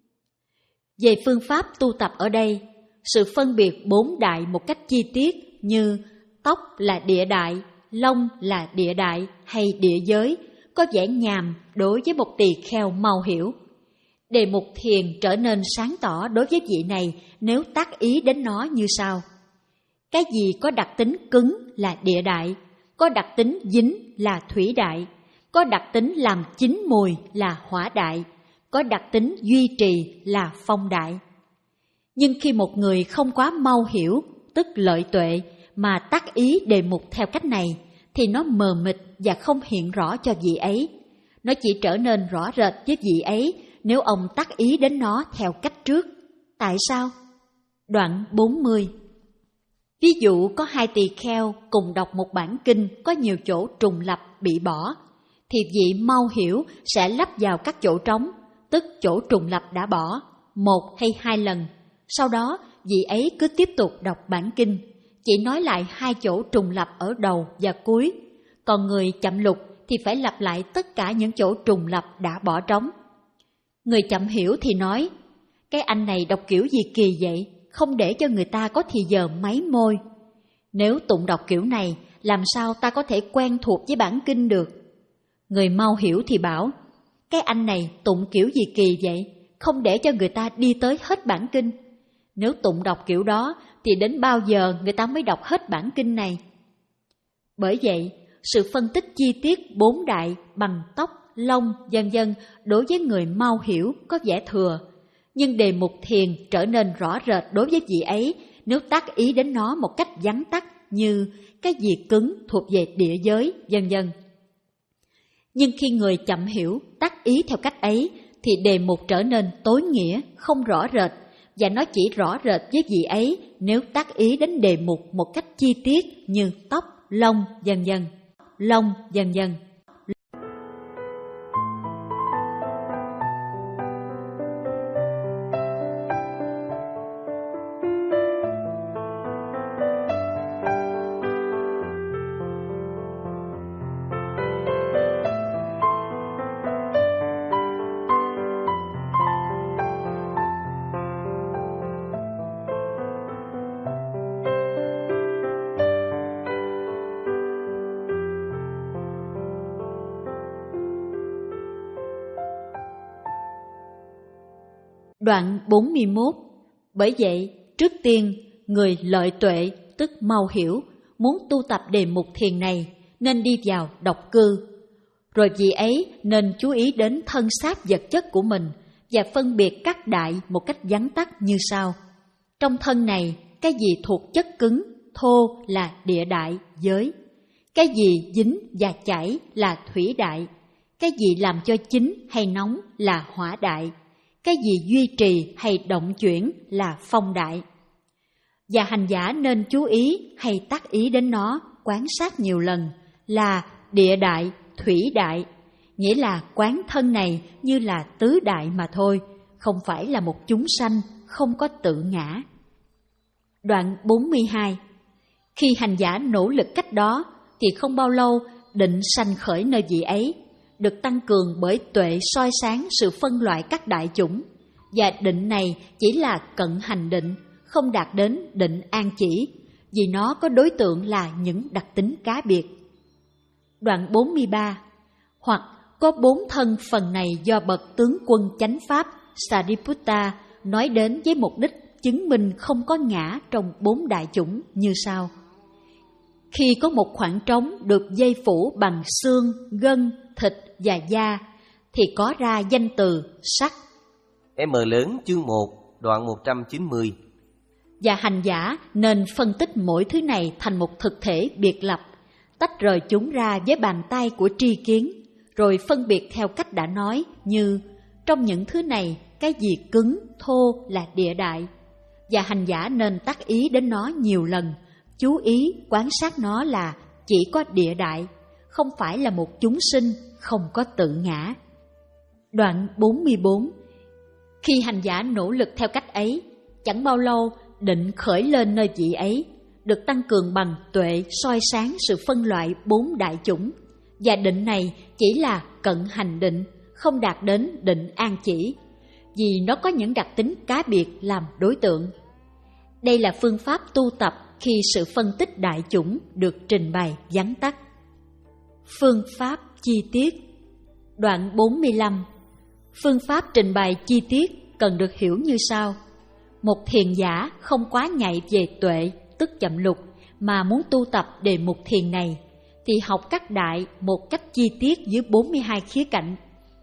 Về phương pháp tu tập ở đây, sự phân biệt bốn đại một cách chi tiết như tóc là địa đại, lông là địa đại hay địa giới có vẻ nhàm đối với một tỳ kheo mau hiểu. Đề mục thiền trở nên sáng tỏ đối với vị này nếu tác ý đến nó như sau. Cái gì có đặc tính cứng là địa đại, có đặc tính dính là thủy đại, có đặc tính làm chín mùi là hỏa đại, có đặc tính duy trì là phong đại. Nhưng khi một người không quá mau hiểu, tức lợi tuệ, mà tác ý đề mục theo cách này, thì nó mờ mịt và không hiện rõ cho vị ấy. Nó chỉ trở nên rõ rệt với vị ấy nếu ông tác ý đến nó theo cách trước. Tại sao? Đoạn bốn mươi. Ví dụ có hai tỳ kheo cùng đọc một bản kinh có nhiều chỗ trùng lặp bị bỏ, thì vị mau hiểu sẽ lắp vào các chỗ trống, tức chỗ trùng lặp đã bỏ, một hay hai lần. Sau đó, vị ấy cứ tiếp tục đọc bản kinh, chỉ nói lại hai chỗ trùng lặp ở đầu và cuối. Còn người chậm lục thì phải lặp lại tất cả những chỗ trùng lặp đã bỏ trống. Người chậm hiểu thì nói, cái anh này đọc kiểu gì kỳ vậy, không để cho người ta có thì giờ máy môi. Nếu tụng đọc kiểu này, làm sao ta có thể quen thuộc với bản kinh được? Người mau hiểu thì bảo, cái anh này tụng kiểu gì kỳ vậy, không để cho người ta đi tới hết bản kinh. Nếu tụng đọc kiểu đó, thì đến bao giờ người ta mới đọc hết bản kinh này? Bởi vậy, sự phân tích chi tiết bốn đại bằng tóc, lông, vân vân đối với người mau hiểu có vẻ thừa, nhưng đề mục thiền trở nên rõ rệt đối với vị ấy nếu tác ý đến nó một cách vắn tắt như cái gì cứng thuộc về địa giới, vân vân. Nhưng khi người chậm hiểu, tác ý theo cách ấy, thì đề mục trở nên tối nghĩa, không rõ rệt, và nó chỉ rõ rệt với vị ấy nếu tác ý đến đề mục một cách chi tiết như tóc, lông, vân vân, lông, vân vân. Đoạn bốn mươi mốt. Bởi vậy, trước tiên, người lợi tuệ, tức mau hiểu, muốn tu tập đề mục thiền này, nên đi vào độc cư. Rồi vị ấy nên chú ý đến thân xác vật chất của mình và phân biệt các đại một cách vắn tắt như sau. Trong thân này, cái gì thuộc chất cứng, thô là địa đại, giới. Cái gì dính và chảy là thủy đại. Cái gì làm cho chín hay nóng là hỏa đại. Cái gì duy trì hay động chuyển là phong đại. Và hành giả nên chú ý hay tác ý đến nó, quán sát nhiều lần là địa đại, thủy đại, nghĩa là quán thân này như là tứ đại mà thôi, không phải là một chúng sanh, không có tự ngã. Đoạn bốn mươi hai. Khi hành giả nỗ lực cách đó, thì không bao lâu định sanh khởi nơi vị ấy, được tăng cường bởi tuệ soi sáng sự phân loại các đại chủng, và định này chỉ là cận hành định, không đạt đến định an chỉ, vì nó có đối tượng là những đặc tính cá biệt. Đoạn bốn mươi ba. Hoặc có bốn thân phần này do bậc tướng quân chánh pháp Sariputta nói đến với mục đích chứng minh không có ngã trong bốn đại chủng như sau. Khi có một khoảng trống được dây phủ bằng xương, gân, thịt và da, thì có ra danh từ sắc. M lớn chương một, đoạn một trăm chín mươi. Và hành giả nên phân tích mỗi thứ này thành một thực thể biệt lập, tách rời chúng ra với bàn tay của tri kiến, rồi phân biệt theo cách đã nói như trong những thứ này cái gì cứng, thô là địa đại. Và hành giả nên tác ý đến nó nhiều lần, chú ý quan sát nó là chỉ có địa đại, không phải là một chúng sinh, không có tự ngã. Đoạn bốn mươi bốn. Khi hành giả nỗ lực theo cách ấy, chẳng bao lâu định khởi lên nơi vị ấy, được tăng cường bằng tuệ soi sáng sự phân loại bốn đại chủng. Và định này chỉ là cận hành định, không đạt đến định an chỉ, vì nó có những đặc tính cá biệt làm đối tượng. Đây là phương pháp tu tập khi sự phân tích đại chủng được trình bày vắn tắt. Phương pháp chi tiết. Đoạn bốn mươi lăm. Phương pháp trình bày chi tiết cần được hiểu như sau. Một thiền giả không quá nhạy về tuệ, tức chậm lục, mà muốn tu tập đề mục thiền này, thì học các đại một cách chi tiết dưới bốn mươi hai khía cạnh.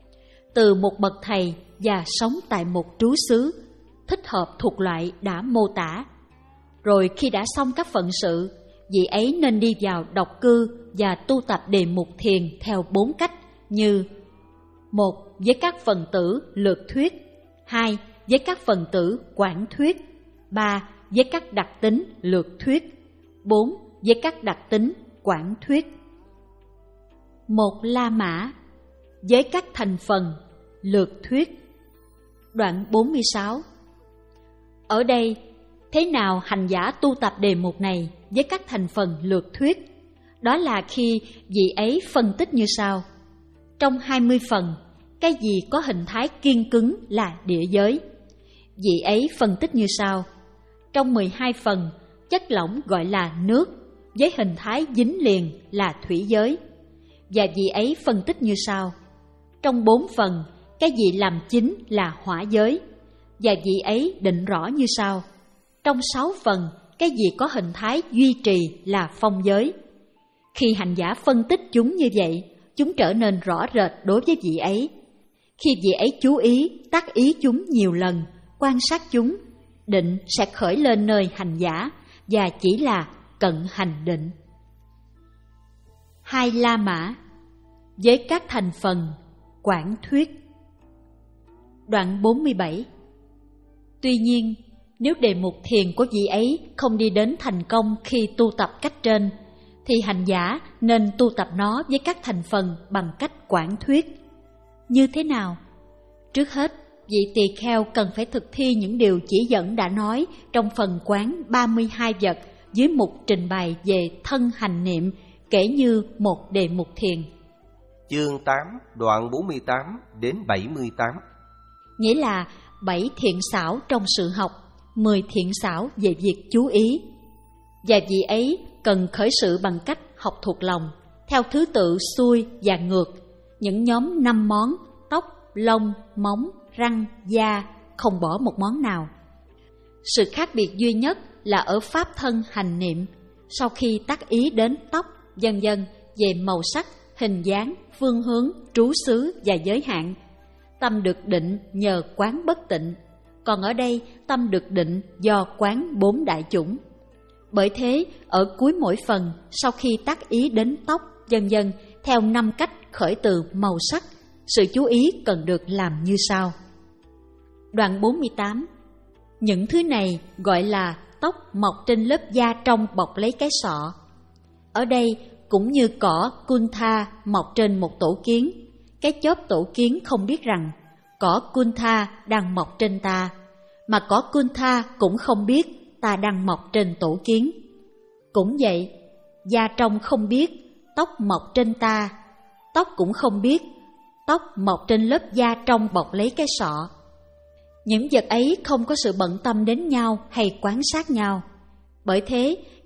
Từ một bậc thầy và sống tại một trú xứ, thích hợp thuộc loại đã mô tả. Rồi khi đã xong các phận sự, vị ấy nên đi vào độc cư và tu tập đề mục thiền theo bốn cách như: một. Với các phần tử lược thuyết. Hai. Với các phần tử quảng thuyết. Ba. Với các đặc tính lược thuyết. Bốn. Với các đặc tính quảng thuyết. Một La Mã. Với các thành phần lược thuyết. Đoạn bốn mươi sáu. Ở đây, thế nào hành giả tu tập đề mục này với các thành phần lược thuyết? Đó là khi vị ấy phân tích như sau. Trong hai mươi phần, cái gì có hình thái kiên cứng là địa giới. Vị ấy phân tích như sau. Trong mười hai phần, chất lỏng gọi là nước, với hình thái dính liền là thủy giới. Và vị ấy phân tích như sau. Trong bốn phần, cái gì làm chính là hỏa giới. Và vị ấy định rõ như sau. Trong sáu phần, cái gì có hình thái duy trì là phong giới. Khi hành giả phân tích chúng như vậy, chúng trở nên rõ rệt đối với vị ấy. Khi vị ấy chú ý, tác ý chúng nhiều lần, quan sát chúng, định sẽ khởi lên nơi hành giả và chỉ là cận hành định. Hai La Mã. Với các thành phần quảng thuyết. Đoạn bốn mươi bảy. Tuy nhiên, nếu đề mục thiền của vị ấy không đi đến thành công khi tu tập cách trên, thì hành giả nên tu tập nó với các thành phần bằng cách quảng thuyết. Như thế nào? Trước hết, vị tỳ kheo cần phải thực thi những điều chỉ dẫn đã nói trong phần quán ba mươi hai vật dưới mục trình bày về thân hành niệm, kể như một đề mục thiền. Chương tám, đoạn bốn mươi tám đến bảy mươi tám. Nghĩa là bảy thiện xảo trong sự học, mười thiện xảo về việc chú ý. Và vị ấy cần khởi sự bằng cách học thuộc lòng, theo thứ tự xuôi và ngược, những nhóm năm món: tóc, lông, móng, răng, da, không bỏ một món nào. Sự khác biệt duy nhất là ở pháp thân hành niệm. Sau khi tác ý đến tóc, vân vân về màu sắc, hình dáng, phương hướng, trú xứ và giới hạn, tâm được định nhờ quán bất tịnh. Còn ở đây, tâm được định do quán bốn đại chủng. Bởi thế, ở cuối mỗi phần, sau khi tác ý đến tóc, vân vân theo năm cách khởi từ màu sắc, sự chú ý cần được làm như sau. Đoạn bốn mươi tám. Những thứ này gọi là tóc mọc trên lớp da trong bọc lấy cái sọ. Ở đây cũng như cỏ kuntha mọc trên một tổ kiến, cái chóp tổ kiến không biết rằng cỏ kuntha đang mọc trên ta, mà cỏ kuntha cũng không biết ta đang mọc trên tổ kiến. Cũng vậy, da trong không biết tóc mọc trên ta, tóc cũng không biết tóc mọc trên lớp da trong bọc lấy cái sọ. Những vật ấy không có sự bận tâm đến nhau hay quan sát nhau. Bởi thế,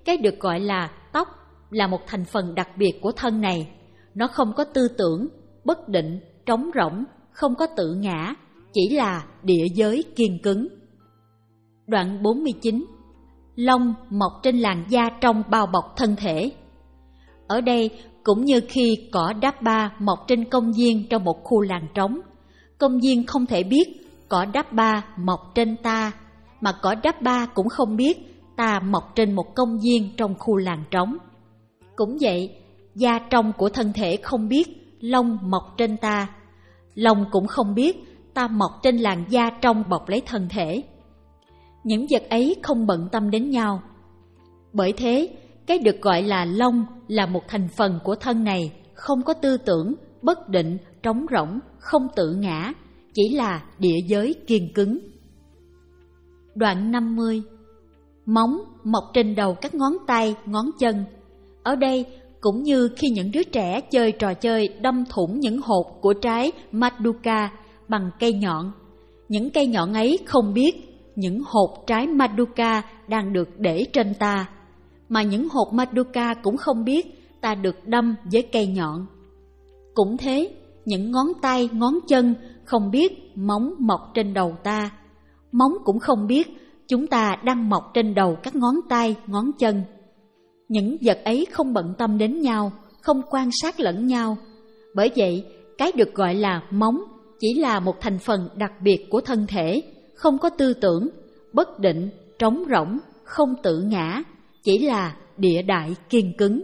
cái được gọi là tóc là một thành phần đặc biệt của thân này. Nó không có tư tưởng, bất định, trống rỗng, không có tự ngã, chỉ là địa giới kiên cứng. Đoạn bốn mươi chín. Lông mọc trên làn da trong bao bọc thân thể. Ở đây cũng như khi cỏ đáp ba mọc trên công viên trong một khu làng trống, công viên không thể biết cỏ đáp ba mọc trên ta, mà cỏ đáp ba cũng không biết ta mọc trên một công viên trong khu làng trống. Cũng vậy, da trong của thân thể không biết lông mọc trên ta, lông cũng không biết ta mọc trên làn da trong bọc lấy thân thể. Những vật ấy không bận tâm đến nhau. Bởi thế, cái được gọi là lông là một thành phần của thân này, không có tư tưởng, bất định, trống rỗng, không tự ngã, chỉ là địa giới kiên cứng. Đoạn năm mươi. Móng mọc trên đầu các ngón tay, ngón chân. Ở đây cũng như khi những đứa trẻ chơi trò chơi đâm thủng những hột của trái Maduka bằng cây nhọn. Những cây nhọn ấy không biết những hột trái Maduka đang được để trên ta, mà những hột Maduka cũng không biết ta được đâm với cây nhọn. Cũng thế, những ngón tay, ngón chân không biết móng mọc trên đầu ta, móng cũng không biết chúng ta đang mọc trên đầu các ngón tay, ngón chân. Những vật ấy không bận tâm đến nhau, không quan sát lẫn nhau. Bởi vậy, cái được gọi là móng chỉ là một thành phần đặc biệt của thân thể, không có tư tưởng, bất định, trống rỗng, không tự ngã, chỉ là địa đại kiên cứng.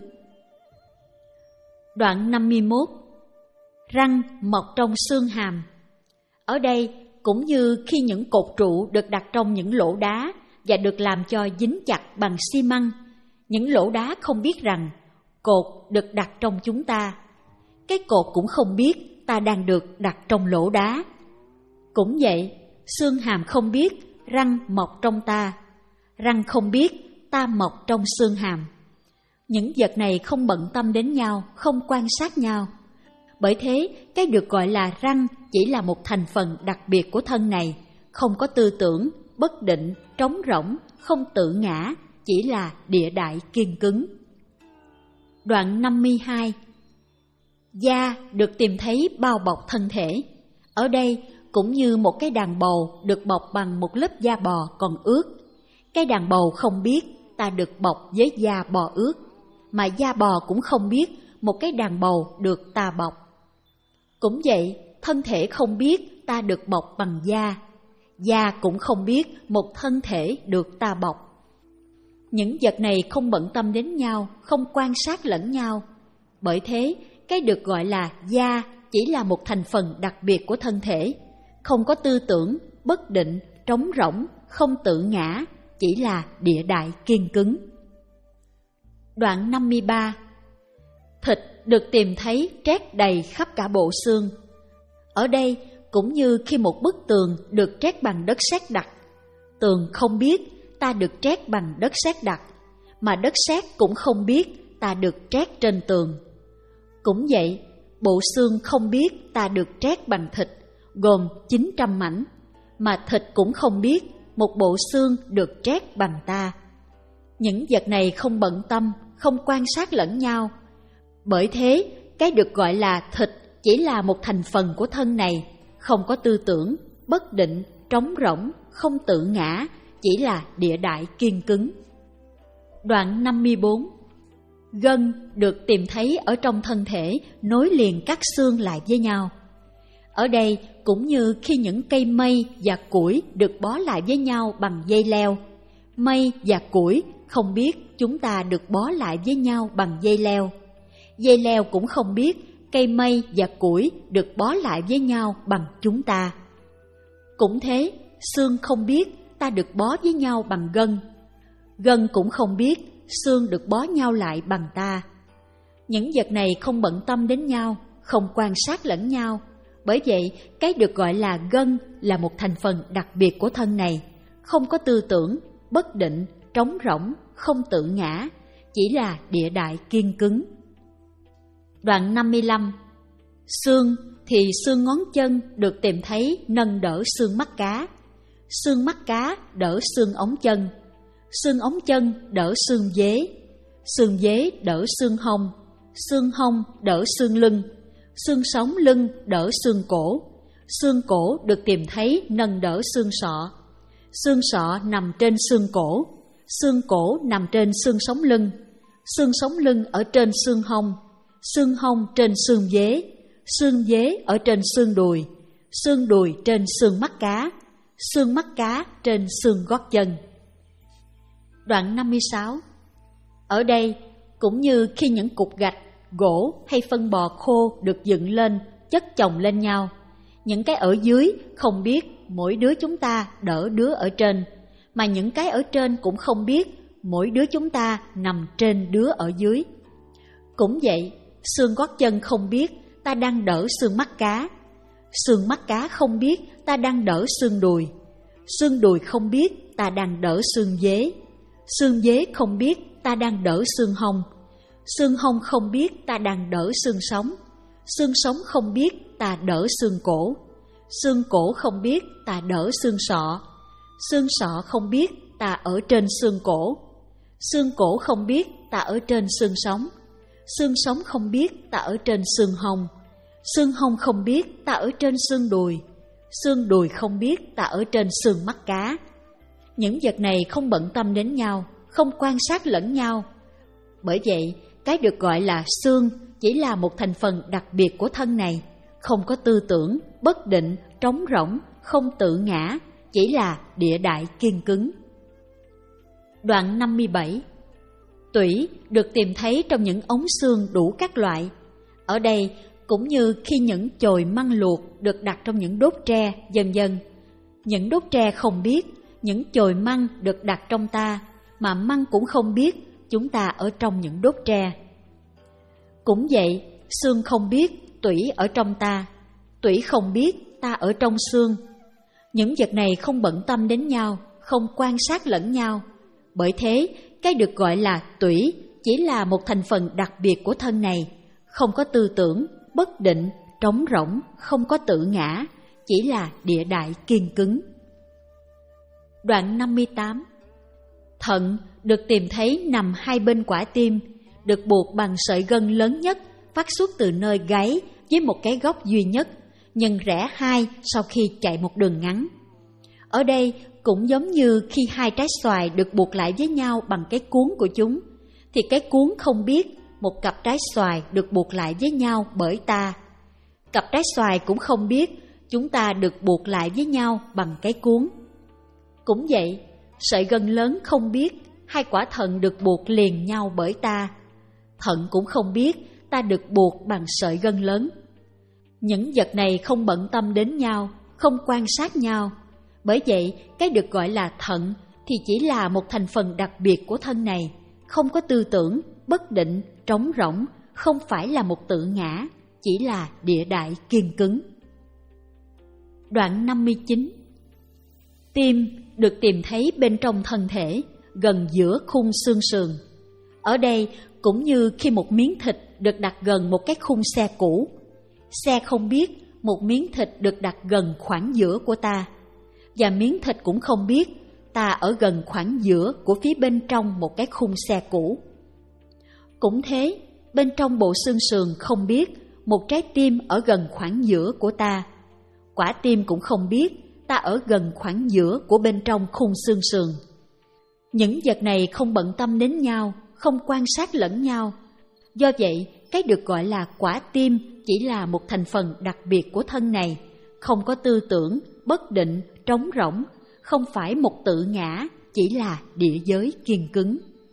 Đoạn năm mươi mốt. Răng mọc trong xương hàm. Ở đây cũng như khi những cột trụ được đặt trong những lỗ đá và được làm cho dính chặt bằng xi măng, những lỗ đá không biết rằng cột được đặt trong chúng ta. Cái cột cũng không biết ta đang được đặt trong lỗ đá. Cũng vậy, xương hàm không biết răng mọc trong ta, răng không biết ta mọc trong xương hàm. Những vật này không bận tâm đến nhau, không quan sát nhau. Bởi thế, cái được gọi là răng chỉ là một thành phần đặc biệt của thân này, không có tư tưởng, bất định, trống rỗng, không tự ngã, chỉ là địa đại kiên cứng. Đoạn năm mươi hai. Da được tìm thấy bao bọc thân thể. Ở đây cũng như một cái đàn bầu được bọc bằng một lớp da bò còn ướt. Cái đàn bầu không biết ta được bọc với da bò ướt, mà da bò cũng không biết một cái đàn bầu được ta bọc. Cũng vậy, thân thể không biết ta được bọc bằng da, da cũng không biết một thân thể được ta bọc. Những vật này không bận tâm đến nhau, không quan sát lẫn nhau. Bởi thế, cái được gọi là da chỉ là một thành phần đặc biệt của thân thể, không có tư tưởng, bất định, trống rỗng, không tự ngã, chỉ là địa đại kiên cứng. Đoạn năm mươi ba. Thịt được tìm thấy trét đầy khắp cả bộ xương. Ở đây cũng như khi một bức tường được trét bằng đất sét đặc, tường không biết ta được trét bằng đất sét đặc, mà đất sét cũng không biết ta được trét trên tường. Cũng vậy, bộ xương không biết ta được trét bằng thịt, gồm chín trăm mảnh, mà thịt cũng không biết một bộ xương được trét bằng ta. Những vật này không bận tâm, không quan sát lẫn nhau. Bởi thế, cái được gọi là thịt chỉ là một thành phần của thân này, không có tư tưởng, bất định, trống rỗng, không tự ngã, chỉ là địa đại kiên cứng. Đoạn năm mươi bốn. Gân được tìm thấy ở trong thân thể nối liền các xương lại với nhau. Ở đây cũng như khi những cây mây và củi được bó lại với nhau bằng dây leo. Mây và củi không biết chúng ta được bó lại với nhau bằng dây leo. Dây leo cũng không biết cây mây và củi được bó lại với nhau bằng chúng ta. Cũng thế, xương không biết ta được bó với nhau bằng gân. Gân cũng không biết xương được bó nhau lại bằng ta. Những vật này không bận tâm đến nhau, không quan sát lẫn nhau. Bởi vậy, cái được gọi là gân là một thành phần đặc biệt của thân này, không có tư tưởng, bất định, trống rỗng, không tự ngã, chỉ là địa đại kiên cứng. Đoạn năm mươi lăm. Xương thì xương ngón chân được tìm thấy nâng đỡ xương mắt cá, xương mắt cá đỡ xương ống chân. xương ống chân đỡ xương dế, xương dế đỡ xương hông, xương hông đỡ xương lưng, xương sống lưng đỡ xương cổ, xương cổ được tìm thấy nâng đỡ xương sọ, xương sọ nằm trên xương cổ, xương cổ nằm trên xương sống lưng, xương sống lưng ở trên xương hông, xương hông trên xương dế, xương dế ở trên xương đùi, xương đùi trên xương mắt cá, xương mắt cá trên xương gót chân. Đoạn năm mươi sáu. Ở đây, cũng như khi những cục gạch, gỗ hay phân bò khô được dựng lên, chất chồng lên nhau, những cái ở dưới không biết mỗi đứa chúng ta đỡ đứa ở trên, mà những cái ở trên cũng không biết mỗi đứa chúng ta nằm trên đứa ở dưới. Cũng vậy, xương gót chân không biết ta đang đỡ xương mắt cá, xương mắt cá không biết ta đang đỡ xương đùi, xương đùi không biết ta đang đỡ xương dế, xương dế không biết ta đang đỡ xương hông, xương hông không biết ta đang đỡ xương sống, xương sống không biết ta đỡ xương cổ, xương cổ không biết ta đỡ xương sọ, xương sọ không biết ta ở trên xương cổ, xương cổ không biết ta ở trên xương sống, xương sống không biết ta ở trên xương hông, xương hông không biết ta ở trên xương đùi, xương đùi không biết ta ở trên xương mắt cá. Những vật này không bận tâm đến nhau, không quan sát lẫn nhau. Bởi vậy, cái được gọi là xương chỉ là một thành phần đặc biệt của thân này, không có tư tưởng, bất định, trống rỗng, không tự ngã, chỉ là địa đại kiên cứng. Đoạn năm mươi bảy. Tủy được tìm thấy trong những ống xương đủ các loại. Ở đây, cũng như khi những chồi măng luộc được đặt trong những đốt tre, vân vân. Những đốt tre không biết, những chồi măng được đặt trong ta, mà măng cũng không biết chúng ta ở trong những đốt tre. Cũng vậy, xương không biết tủy ở trong ta, tủy không biết ta ở trong xương. Những vật này không bận tâm đến nhau, không quan sát lẫn nhau. Bởi thế, cái được gọi là tủy chỉ là một thành phần đặc biệt của thân này, không có tư tưởng, bất định, trống rỗng, không có tự ngã, chỉ là địa đại kiên cứng. Đoạn năm mươi tám. Thận được tìm thấy nằm hai bên quả tim, được buộc bằng sợi gân lớn nhất phát xuất từ nơi gáy với một cái góc duy nhất, nhân rẽ hai sau khi chạy một đường ngắn. Ở đây cũng giống như khi hai trái xoài được buộc lại với nhau bằng cái cuốn của chúng, thì cái cuốn không biết một cặp trái xoài được buộc lại với nhau bởi ta. Cặp trái xoài cũng không biết chúng ta được buộc lại với nhau bằng cái cuốn. Cũng vậy, sợi gân lớn không biết hai quả thận được buộc liền nhau bởi ta. Thận cũng không biết ta được buộc bằng sợi gân lớn. Những vật này không bận tâm đến nhau, không quan sát nhau. Bởi vậy, cái được gọi là thận thì chỉ là một thành phần đặc biệt của thân này, không có tư tưởng, bất định, trống rỗng, không phải là một tự ngã, chỉ là địa đại kiên cứng. Đoạn năm mươi chín. Tim được tìm thấy bên trong thân thể, gần giữa khung xương sườn. Ở đây cũng như khi một miếng thịt được đặt gần một cái khung xe cũ. Xe không biết một miếng thịt được đặt gần khoảng giữa của ta, và miếng thịt cũng không biết ta ở gần khoảng giữa của phía bên trong một cái khung xe cũ. Cũng thế, bên trong bộ xương sườn không biết một trái tim ở gần khoảng giữa của ta. Quả tim cũng không biết ta ở gần khoảng giữa của bên trong khung xương sườn. Những vật này không bận tâm đến nhau, không quan sát lẫn nhau. Do vậy, cái được gọi là quả tim chỉ là một thành phần đặc biệt của thân này, không có tư tưởng, bất định, trống rỗng, không phải một tự ngã, chỉ là địa giới kiên cứng.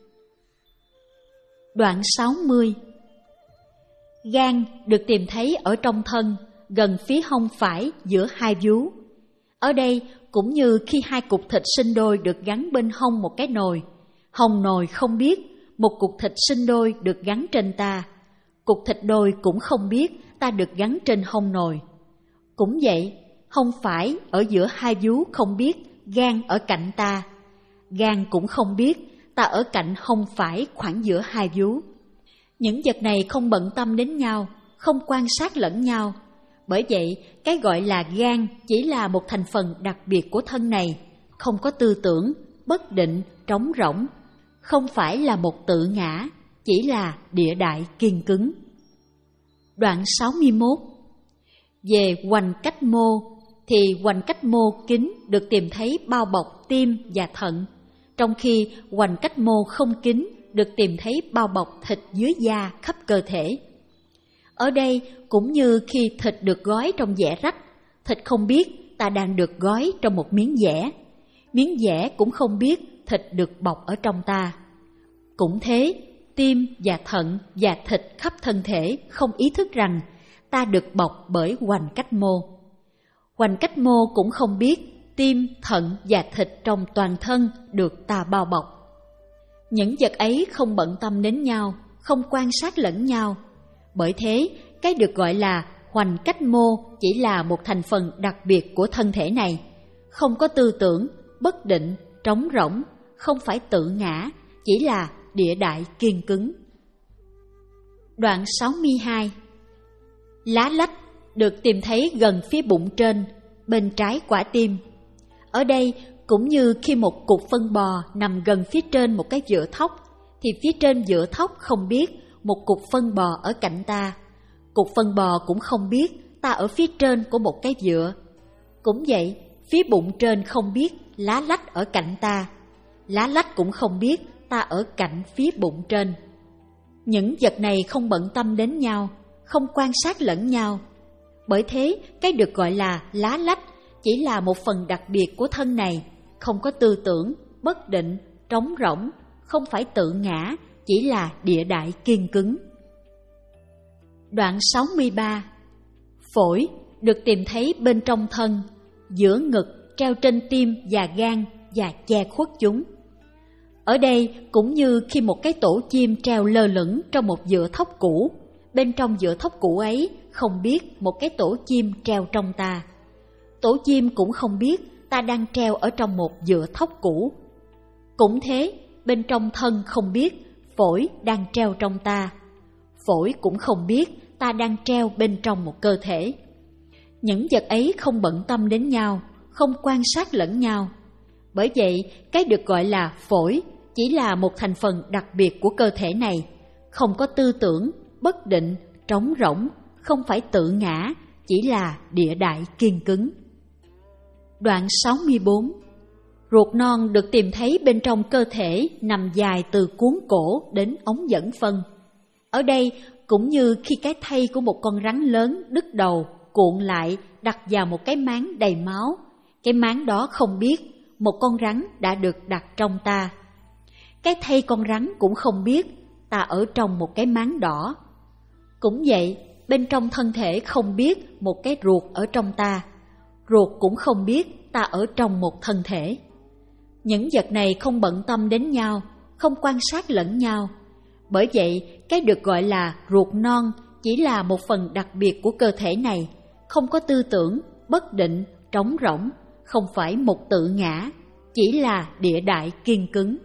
Đoạn sáu mươi. Gan được tìm thấy ở trong thân, gần phía hông phải giữa hai vú. Ở đây cũng như khi hai cục thịt sinh đôi được gắn bên hông một cái nồi, hông nồi không biết một cục thịt sinh đôi được gắn trên ta, cục thịt đôi cũng không biết ta được gắn trên hông nồi. Cũng vậy, hông phải ở giữa hai vú không biết gan ở cạnh ta, gan cũng không biết ta ở cạnh hông phải khoảng giữa hai vú. Những vật này không bận tâm đến nhau, không quan sát lẫn nhau. Bởi vậy, cái gọi là gan chỉ là một thành phần đặc biệt của thân này, không có tư tưởng, bất định, trống rỗng, không phải là một tự ngã, chỉ là địa đại kiên cứng. Đoạn sáu mươi mốt. Về hoành cách mô thì hoành cách mô kín được tìm thấy bao bọc tim và thận, trong khi hoành cách mô không kín được tìm thấy bao bọc thịt dưới da khắp cơ thể. Ở đây cũng như khi thịt được gói trong giẻ rách, thịt không biết ta đang được gói trong một miếng giẻ, miếng giẻ cũng không biết thịt được bọc ở trong ta. Cũng thế, tim và thận và thịt khắp thân thể không ý thức rằng ta được bọc bởi hoành cách mô. Hoành cách mô cũng không biết tim, thận và thịt trong toàn thân được ta bao bọc. Những vật ấy không bận tâm đến nhau, không quan sát lẫn nhau. Bởi thế, cái được gọi là hoành cách mô chỉ là một thành phần đặc biệt của thân thể này, không có tư tưởng, bất định, trống rỗng, không phải tự ngã, chỉ là địa đại kiên cứng. Đoạn sáu mươi hai. Lá lách được tìm thấy gần phía bụng trên, bên trái quả tim. Ở đây cũng như khi một cục phân bò nằm gần phía trên một cái vựa thóc, thì phía trên vựa thóc không biết một cục phân bò ở cạnh ta. Cục phân bò cũng không biết ta ở phía trên của một cái vựa. Cũng vậy, phía bụng trên không biết lá lách ở cạnh ta. Lá lách cũng không biết ta ở cạnh phía bụng trên. Những vật này không bận tâm đến nhau, không quan sát lẫn nhau. Bởi thế, cái được gọi là lá lách chỉ là một phần đặc biệt của thân này, không có tư tưởng, bất định, trống rỗng, không phải tự ngã, chỉ là địa đại kiên cứng. Đoạn sáu mươi ba. Phổi được tìm thấy bên trong thân, giữa ngực, treo trên tim và gan và che khuất chúng. Ở đây cũng như khi một cái tổ chim treo lơ lửng trong một vựa thóc cũ, bên trong vựa thóc cũ ấy không biết một cái tổ chim treo trong ta. Tổ chim cũng không biết ta đang treo ở trong một vựa thóc cũ. Cũng thế, bên trong thân không biết phổi đang treo trong ta. Phổi cũng không biết ta đang treo bên trong một cơ thể. Những vật ấy không bận tâm đến nhau, không quan sát lẫn nhau. Bởi vậy, cái được gọi là phổi chỉ là một thành phần đặc biệt của cơ thể này, không có tư tưởng, bất định, trống rỗng, không phải tự ngã, chỉ là địa đại kiên cứng. Đoạn sáu mươi bốn. Ruột non được tìm thấy bên trong cơ thể nằm dài từ cuốn cổ đến ống dẫn phân. Ở đây cũng như khi cái thây của một con rắn lớn đứt đầu, cuộn lại đặt vào một cái máng đầy máu. Cái máng đó không biết một con rắn đã được đặt trong ta. Cái thây con rắn cũng không biết ta ở trong một cái máng đỏ. Cũng vậy, bên trong thân thể không biết một cái ruột ở trong ta. Ruột cũng không biết ta ở trong một thân thể. Những vật này không bận tâm đến nhau, không quan sát lẫn nhau. Bởi vậy, cái được gọi là ruột non chỉ là một phần đặc biệt của cơ thể này, không có tư tưởng, bất định, trống rỗng, không phải một tự ngã, chỉ là địa đại kiên cứng.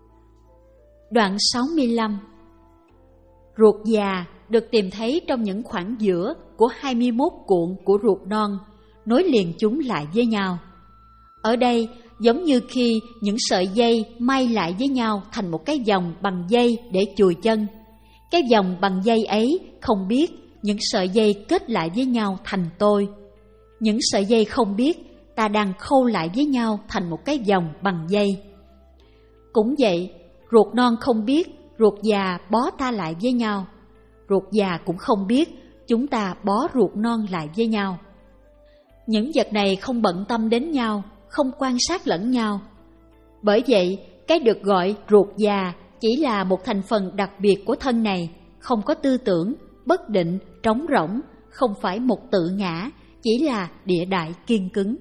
Đoạn sáu mươi lăm. Ruột già được tìm thấy trong những khoảng giữa của hai mươi mốt cuộn của ruột non, nối liền chúng lại với nhau. Ở đây, giống như khi những sợi dây may lại với nhau thành một cái vòng bằng dây để chùi chân. Cái vòng bằng dây ấy không biết những sợi dây kết lại với nhau thành tôi. Những sợi dây không biết ta đang khâu lại với nhau thành một cái vòng bằng dây. Cũng vậy, ruột non không biết ruột già bó ta lại với nhau. Ruột già cũng không biết chúng ta bó ruột non lại với nhau. Những vật này không bận tâm đến nhau, không quan sát lẫn nhau. Bởi vậy, cái được gọi ruột già chỉ là một thành phần đặc biệt của thân này, không có tư tưởng, bất định, trống rỗng, không phải một tự ngã, chỉ là địa đại kiên cứng.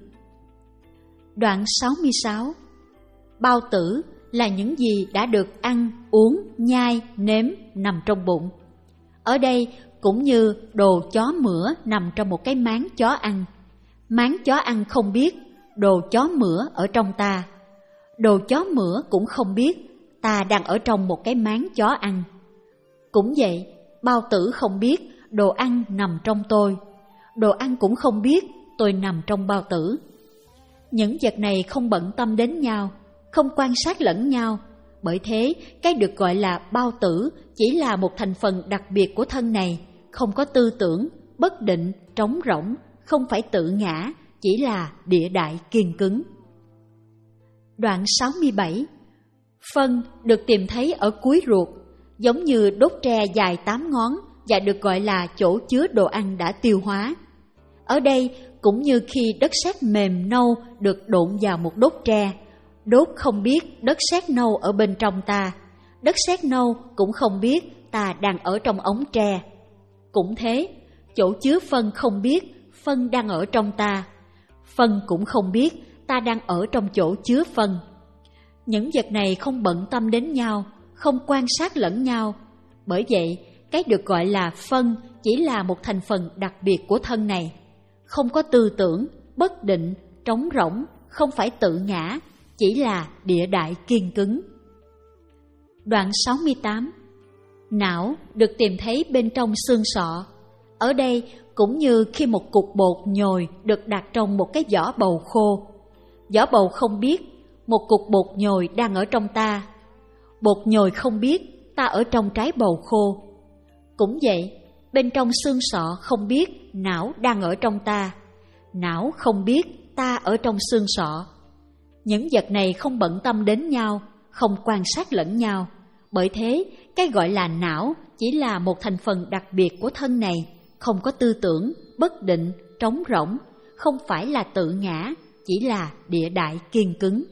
Đoạn sáu mươi sáu. Bao tử là những gì đã được ăn, uống, nhai, nếm nằm trong bụng. Ở đây cũng như đồ chó mửa nằm trong một cái máng chó ăn. Máng chó ăn không biết đồ chó mửa ở trong ta. Đồ chó mửa cũng không biết ta đang ở trong một cái máng chó ăn. Cũng vậy, bao tử không biết đồ ăn nằm trong tôi. Đồ ăn cũng không biết tôi nằm trong bao tử. Những vật này không bận tâm đến nhau, không quan sát lẫn nhau. Bởi thế, cái được gọi là bao tử chỉ là một thành phần đặc biệt của thân này, không có tư tưởng, bất định, trống rỗng, không phải tự ngã, chỉ là địa đại kiên cứng. Đoạn sáu mươi bảy. Phân được tìm thấy ở cuối ruột, giống như đốt tre dài tám ngón và được gọi là chỗ chứa đồ ăn đã tiêu hóa. Ở đây cũng như khi đất sét mềm nâu được độn vào một đốt tre, đốt không biết đất sét nâu ở bên trong ta, đất sét nâu cũng không biết ta đang ở trong ống tre. Cũng thế, chỗ chứa phân không biết phân đang ở trong ta, phân cũng không biết ta đang ở trong chỗ chứa phân. Những vật này không bận tâm đến nhau, không quan sát lẫn nhau. Bởi vậy, cái được gọi là phân chỉ là một thành phần đặc biệt của thân này, không có tư tưởng, bất định, trống rỗng, không phải tự ngã, chỉ là địa đại kiên cứng. Đoạn sáu mươi tám. Não được tìm thấy bên trong xương sọ. Ở đây cũng như khi một cục bột nhồi được đặt trong một cái vỏ bầu khô. Vỏ bầu không biết một cục bột nhồi đang ở trong ta, bột nhồi không biết ta ở trong trái bầu khô. Cũng vậy, bên trong xương sọ không biết não đang ở trong ta, não không biết ta ở trong xương sọ. Những vật này không bận tâm đến nhau, không quan sát lẫn nhau. Bởi thế, cái gọi là não chỉ là một thành phần đặc biệt của thân này, không có tư tưởng, bất định, trống rỗng, không phải là tự ngã, chỉ là địa đại kiên cứng.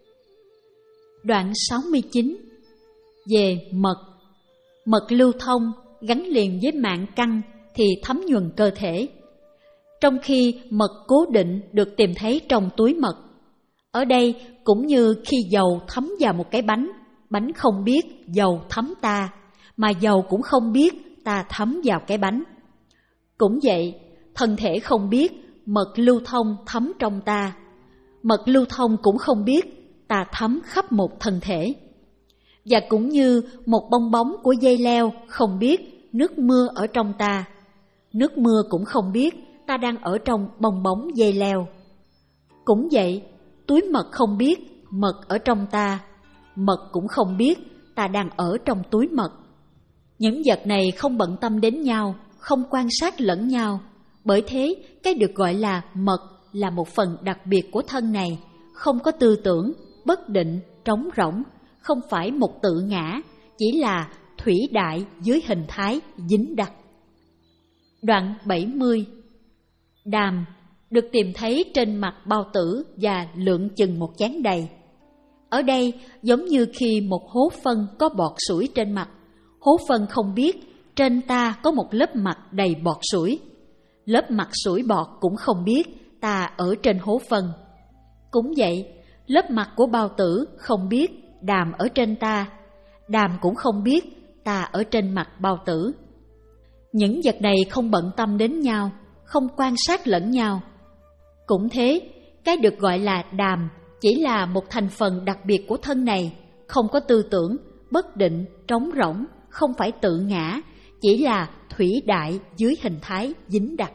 Đoạn sáu mươi chín. Về mật. Mật lưu thông, gắn liền với mạng căng thì thấm nhuần cơ thể. Trong khi mật cố định được tìm thấy trong túi mật. Ở đây cũng như khi dầu thấm vào một cái bánh, bánh không biết dầu thấm ta, mà dầu cũng không biết ta thấm vào cái bánh. Cũng vậy, thân thể không biết mật lưu thông thấm trong ta, mật lưu thông cũng không biết ta thấm khắp một thân thể. Và cũng như một bong bóng của dây leo không biết nước mưa ở trong ta, nước mưa cũng không biết ta đang ở trong bong bóng dây leo. Cũng vậy, túi mật không biết mật ở trong ta, mật cũng không biết ta đang ở trong túi mật. Những vật này không bận tâm đến nhau, không quan sát lẫn nhau. Bởi thế, cái được gọi là mật là một phần đặc biệt của thân này, không có tư tưởng, bất định, trống rỗng, không phải một tự ngã, chỉ là thủy đại dưới hình thái dính đặc. Đoạn bảy mươi. Đàm được tìm thấy trên mặt bao tử và lượng chừng một chén đầy. Ở đây giống như khi một hố phân có bọt sủi trên mặt, hố phân không biết trên ta có một lớp mặt đầy bọt sủi. Lớp mặt sủi bọt cũng không biết ta ở trên hố phân. Cũng vậy, lớp mặt của bao tử không biết đàm ở trên ta, đàm cũng không biết ta ở trên mặt bao tử. Những vật này không bận tâm đến nhau, không quan sát lẫn nhau. Cũng thế, cái được gọi là đàm chỉ là một thành phần đặc biệt của thân này, không có tư tưởng, bất định, trống rỗng, không phải tự ngã, chỉ là thủy đại dưới hình thái dính đặc.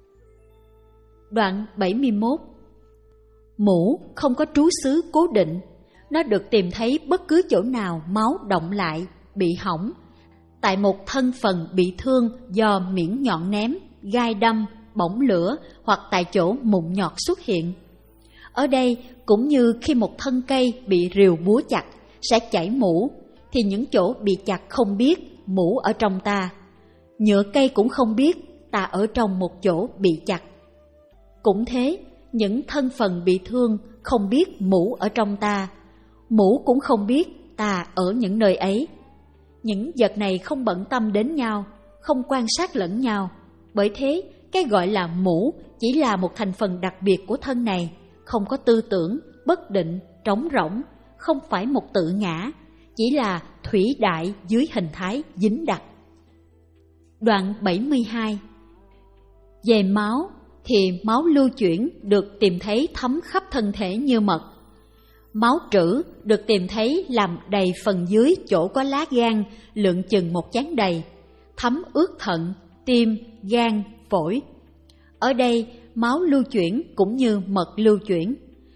Đoạn bảy mươi mốt. Mũ không có trú xứ cố định, nó được tìm thấy bất cứ chỗ nào máu động lại, bị hỏng, tại một thân phần bị thương do miễn nhọn ném, gai đâm, bỏng lửa hoặc tại chỗ mụn nhọt xuất hiện. Ở đây cũng như khi một thân cây bị rìu búa chặt sẽ chảy mũ, thì những chỗ bị chặt không biết mũ ở trong ta, nhựa cây cũng không biết ta ở trong một chỗ bị chặt. Cũng thế, những thân phần bị thương không biết mũ ở trong ta, mũ cũng không biết ta ở những nơi ấy. Những vật này không bận tâm đến nhau, không quan sát lẫn nhau. Bởi thế, cái gọi là mũ chỉ là một thành phần đặc biệt của thân này, không có tư tưởng, bất định, trống rỗng, không phải một tự ngã, chỉ là thủy đại dưới hình thái dính đặc. Đoạn bảy mươi hai. Về máu thì máu lưu chuyển được tìm thấy thấm khắp thân thể như mật. Máu trữ được tìm thấy làm đầy phần dưới chỗ có lá gan, lượng chừng một chén đầy, thấm ướt thận, tim, gan, phổi. Ở đây máu lưu chuyển cũng như mật lưu chuyển.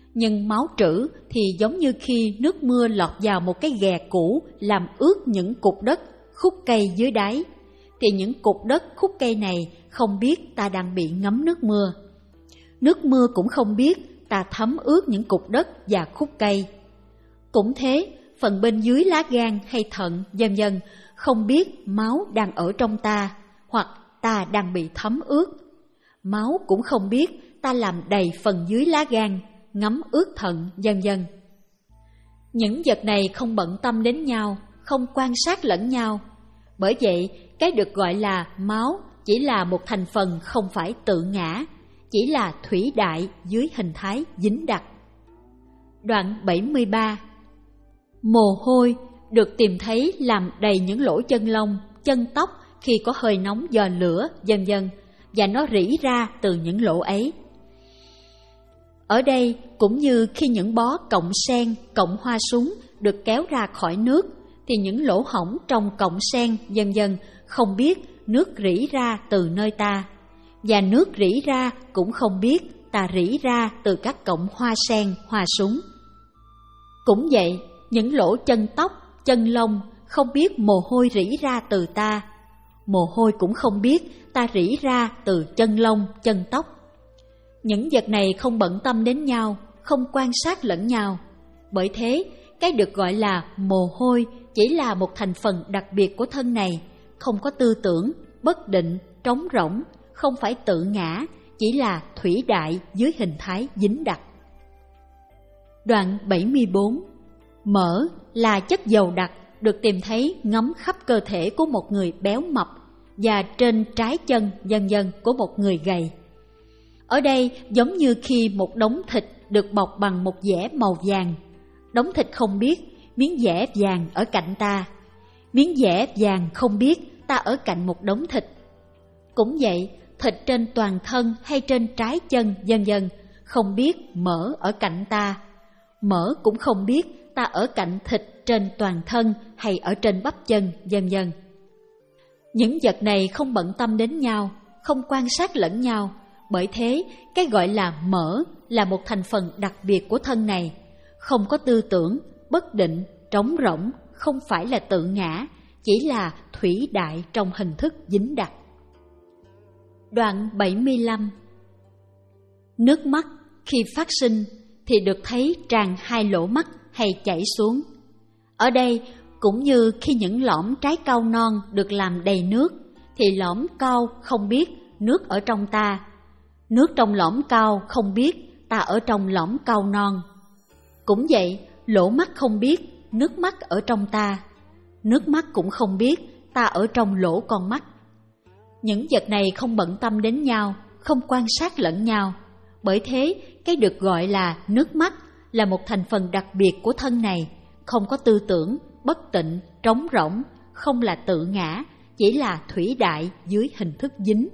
Nhưng máu trữ thì giống như khi nước mưa lọt vào một cái ghè cũ làm ướt những cục đất, khúc cây dưới đáy. Thì những cục đất, khúc cây này không biết ta đang bị ngấm nước mưa. Nước mưa cũng không biết ta thấm ướt những cục đất và khúc cây. Cũng thế, phần bên dưới lá gan hay thận, vân vân không biết máu đang ở trong ta hoặc ta đang bị thấm ướt. Máu cũng không biết ta làm đầy phần dưới lá gan, ngấm ướt thận, vân vân. Những vật này không bận tâm đến nhau, không quan sát lẫn nhau. Bởi vậy, cái được gọi là máu chỉ là một thành phần không phải tự ngã, chỉ là thủy đại dưới hình thái dính đặc. Đoạn bảy mươi ba. Mồ hôi được tìm thấy làm đầy những lỗ chân lông, chân tóc khi có hơi nóng do lửa, vân vân, và nó rỉ ra từ những lỗ ấy. Ở đây cũng như khi những bó cọng sen, cọng hoa súng được kéo ra khỏi nước, thì những lỗ hổng trong cọng sen, vân vân không biết nước rỉ ra từ nơi ta, và nước rỉ ra cũng không biết ta rỉ ra từ các cọng hoa sen, hoa súng. Cũng vậy, những lỗ chân tóc, chân lông không biết mồ hôi rỉ ra từ ta, mồ hôi cũng không biết ta rỉ ra từ chân lông, chân tóc. Những vật này không bận tâm đến nhau, không quan sát lẫn nhau. Bởi thế, cái được gọi là mồ hôi chỉ là một thành phần đặc biệt của thân này, không có tư tưởng, bất định, trống rỗng, không phải tự ngã, chỉ là thủy đại dưới hình thái dính đặc. Đoạn bảy mươi bốn. Mỡ là chất dầu đặc được tìm thấy ngấm khắp cơ thể của một người béo mập và trên trái chân, vân vân của một người gầy. Ở đây giống như khi một đống thịt được bọc bằng một dẻ màu vàng. Đống thịt không biết miếng dẻ vàng ở cạnh ta, miếng dẻ vàng không biết ta ở cạnh một đống thịt. Cũng vậy, thịt trên toàn thân hay trên trái chân, vân vân không biết mỡ ở cạnh ta, mỡ cũng không biết ta ở cạnh thịt trên toàn thân hay ở trên bắp chân, vân vân. Những vật này không bận tâm đến nhau, không quan sát lẫn nhau. Bởi thế, cái gọi là mỡ là một thành phần đặc biệt của thân này, không có tư tưởng, bất định, trống rỗng, không phải là tự ngã, chỉ là thủy đại trong hình thức dính đặc. Đoạn bảy mươi lăm. Nước mắt khi phát sinh thì được thấy tràn hai lỗ mắt hay chảy xuống. Ở đây cũng như khi những lõm trái cau non được làm đầy nước, thì lõm cau không biết nước ở trong ta, nước trong lõm cau không biết ta ở trong lõm cau non. Cũng vậy, lỗ mắt không biết nước mắt ở trong ta, nước mắt cũng không biết ta ở trong lỗ con mắt. Những vật này không bận tâm đến nhau, không quan sát lẫn nhau. Bởi thế, cái được gọi là nước mắt là một thành phần đặc biệt của thân này, không có tư tưởng, bất tịnh, trống rỗng, không là tự ngã, chỉ là thủy đại dưới hình thức dính.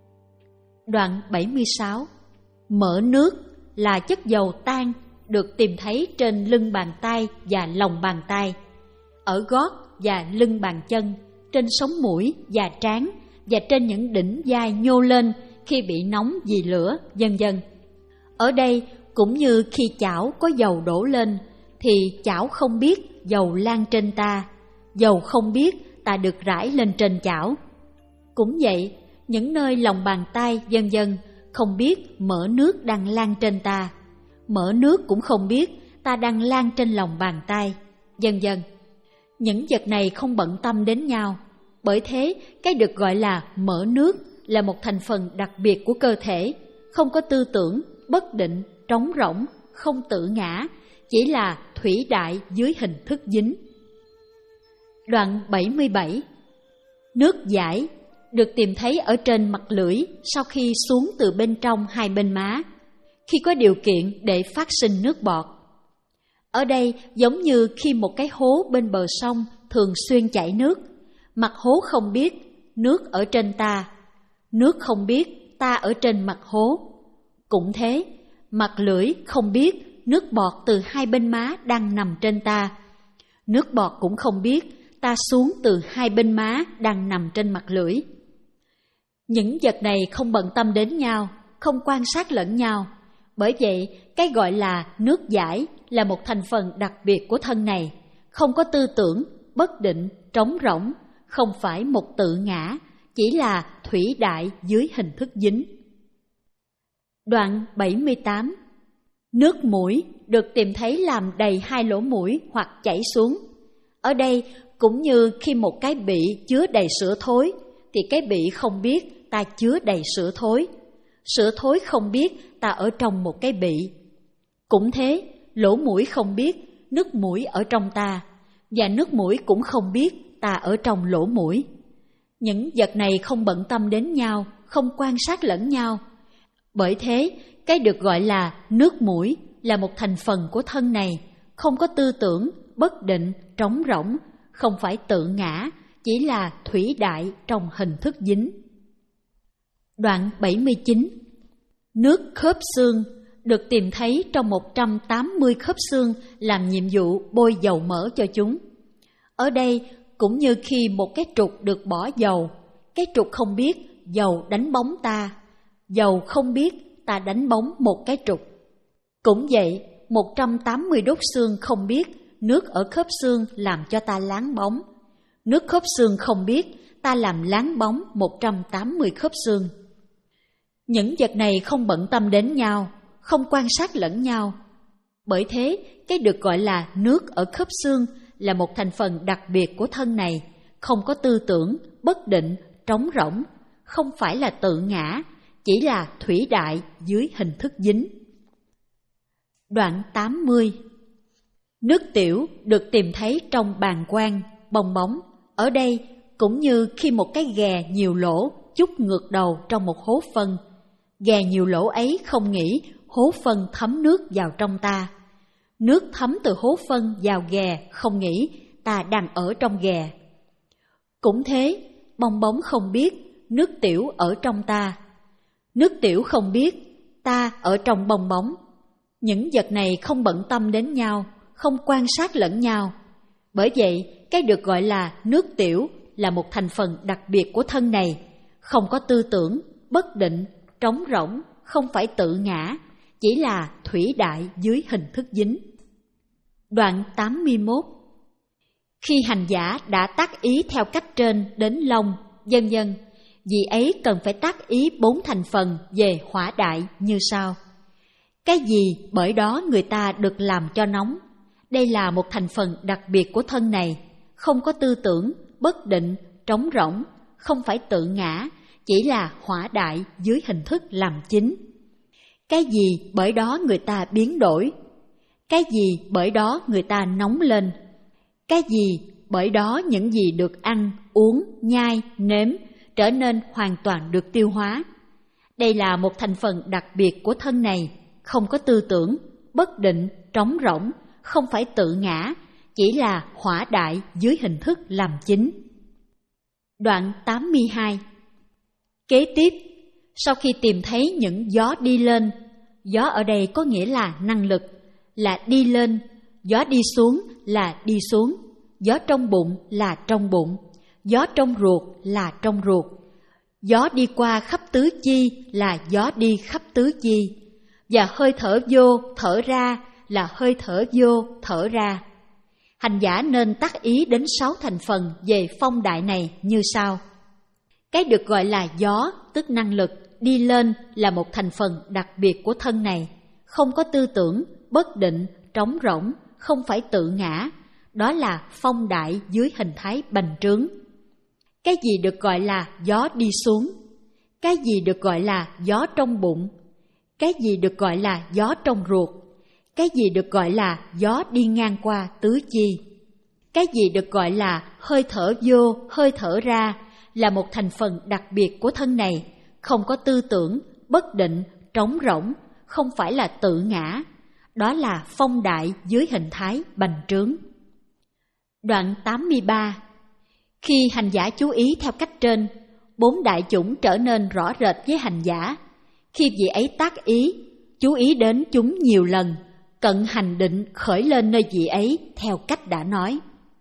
Đoạn bảy mươi sáu. Mỡ nước là chất dầu tan được tìm thấy trên lưng bàn tay và lòng bàn tay, ở gót và lưng bàn chân, trên sống mũi và trán, và trên những đỉnh vai nhô lên khi bị nóng vì lửa, vân vân. Ở đây cũng như khi chảo có dầu đổ lên, thì chảo không biết dầu lan trên ta, dầu không biết ta được rải lên trên chảo. Cũng vậy, những nơi lòng bàn tay, vân vân không biết mỡ nước đang lan trên ta, mỡ nước cũng không biết ta đang lan trên lòng bàn tay, vân vân. Những vật này không bận tâm đến nhau. Bởi thế, cái được gọi là mỡ nước là một thành phần đặc biệt của cơ thể, không có tư tưởng, bất định, trống rỗng, không tự ngã, chỉ là thủy đại dưới hình thức dính. Đoạn bảy mươi bảy. Nước dãi được tìm thấy ở trên mặt lưỡi sau khi xuống từ bên trong hai bên má, khi có điều kiện để phát sinh nước bọt. Ở đây giống như khi một cái hố bên bờ sông thường xuyên chảy nước, mặt hố không biết nước ở trên ta, nước không biết ta ở trên mặt hố. Cũng thế, mặt lưỡi không biết nước bọt từ hai bên má đang nằm trên ta, nước bọt cũng không biết ta xuống từ hai bên má đang nằm trên mặt lưỡi. Những vật này không bận tâm đến nhau, không quan sát lẫn nhau. Bởi vậy, cái gọi là nước giải là một thành phần đặc biệt của thân này, không có tư tưởng, bất định, trống rỗng, không phải một tự ngã, chỉ là thủy đại dưới hình thức dính. Đoạn bảy mươi tám. Nước mũi được tìm thấy làm đầy hai lỗ mũi hoặc chảy xuống. Ở đây cũng như khi một cái bị chứa đầy sữa thối, thì cái bị không biết ta chứa đầy sữa thối. Sữa thối không biết ta ở trong một cái bị. Cũng thế, lỗ mũi không biết nước mũi ở trong ta, và nước mũi cũng không biết ta ở trong lỗ mũi. Những vật này không bận tâm đến nhau, không quan sát lẫn nhau. Bởi thế, cái được gọi là nước mũi là một thành phần của thân này, không có tư tưởng, bất định, trống rỗng, không phải tự ngã, chỉ là thủy đại trong hình thức dính. Đoạn bảy mươi chín. Nước khớp xương được tìm thấy trong một trăm tám mươi khớp xương làm nhiệm vụ bôi dầu mỡ cho chúng. Ở đây cũng như khi một cái trục được bỏ dầu, cái trục không biết dầu đánh bóng ta, dầu không biết ta đánh bóng một cái trục. Cũng vậy, một trăm tám mươi đốt xương không biết nước ở khớp xương làm cho ta láng bóng, nước khớp xương không biết ta làm láng bóng một trăm tám mươi khớp xương. Những vật này không bận tâm đến nhau, không quan sát lẫn nhau. Bởi thế, cái được gọi là nước ở khớp xương là một thành phần đặc biệt của thân này, không có tư tưởng, bất định, trống rỗng, không phải là tự ngã, chỉ là thủy đại dưới hình thức dính. Đoạn tám mươi. Nước tiểu được tìm thấy trong bàng quang, bong bóng. Ở đây cũng như khi một cái ghè nhiều lỗ chút ngược đầu trong một hố phân. Ghè nhiều lỗ ấy không nghĩ hố phân thấm nước vào trong ta. Nước thấm từ hố phân vào ghè không nghĩ ta đang ở trong ghè. Cũng thế, bong bóng không biết nước tiểu ở trong ta. Nước tiểu không biết ta ở trong bong bóng. Những vật này không bận tâm đến nhau, không quan sát lẫn nhau. Bởi vậy, cái được gọi là nước tiểu là một thành phần đặc biệt của thân này, không có tư tưởng, bất định, trống rỗng, không phải tự ngã, chỉ là thủy đại dưới hình thức dính. Đoạn tám mươi mốt. Khi hành giả đã tác ý theo cách trên đến long, vân vân, vị ấy cần phải tác ý bốn thành phần về hỏa đại như sau. Cái gì bởi đó người ta được làm cho nóng. Đây là một thành phần đặc biệt của thân này, không có tư tưởng, bất định, trống rỗng, không phải tự ngã, chỉ là hỏa đại dưới hình thức làm chính. Cái gì bởi đó người ta biến đổi. Cái gì bởi đó người ta nóng lên. Cái gì bởi đó những gì được ăn, uống, nhai, nếm trở nên hoàn toàn được tiêu hóa. Đây là một thành phần đặc biệt của thân này, không có tư tưởng, bất định, trống rỗng, không phải tự ngã, chỉ là hỏa đại dưới hình thức làm chính. Đoạn tám mươi hai. Kế tiếp, sau khi tìm thấy những gió đi lên, gió ở đây có nghĩa là năng lực, là đi lên, gió đi xuống là đi xuống, gió trong bụng là trong bụng, gió trong ruột là trong ruột, gió đi qua khắp tứ chi là gió đi khắp tứ chi, và hơi thở vô, thở ra là hơi thở vô, thở ra. Hành giả nên tác ý đến sáu thành phần về phong đại này như sau. Cái được gọi là gió, tức năng lực, đi lên là một thành phần đặc biệt của thân này, không có tư tưởng, bất định, trống rỗng, không phải tự ngã, đó là phong đại dưới hình thái bành trướng. Cái gì được gọi là gió đi xuống? Cái gì được gọi là gió trong bụng? Cái gì được gọi là gió trong ruột? Cái gì được gọi là gió đi ngang qua tứ chi? Cái gì được gọi là hơi thở vô, hơi thở ra là một thành phần đặc biệt của thân này, không có tư tưởng, bất định, trống rỗng, không phải là tự ngã, đó là phong đại dưới hình thái bành trướng. Đoạn tám mươi ba. Khi hành giả chú ý theo cách trên, bốn đại chủng trở nên rõ rệt với hành giả. Khi vị ấy tác ý, chú ý đến chúng nhiều lần, cận hành định khởi lên nơi vị ấy theo cách đã nói.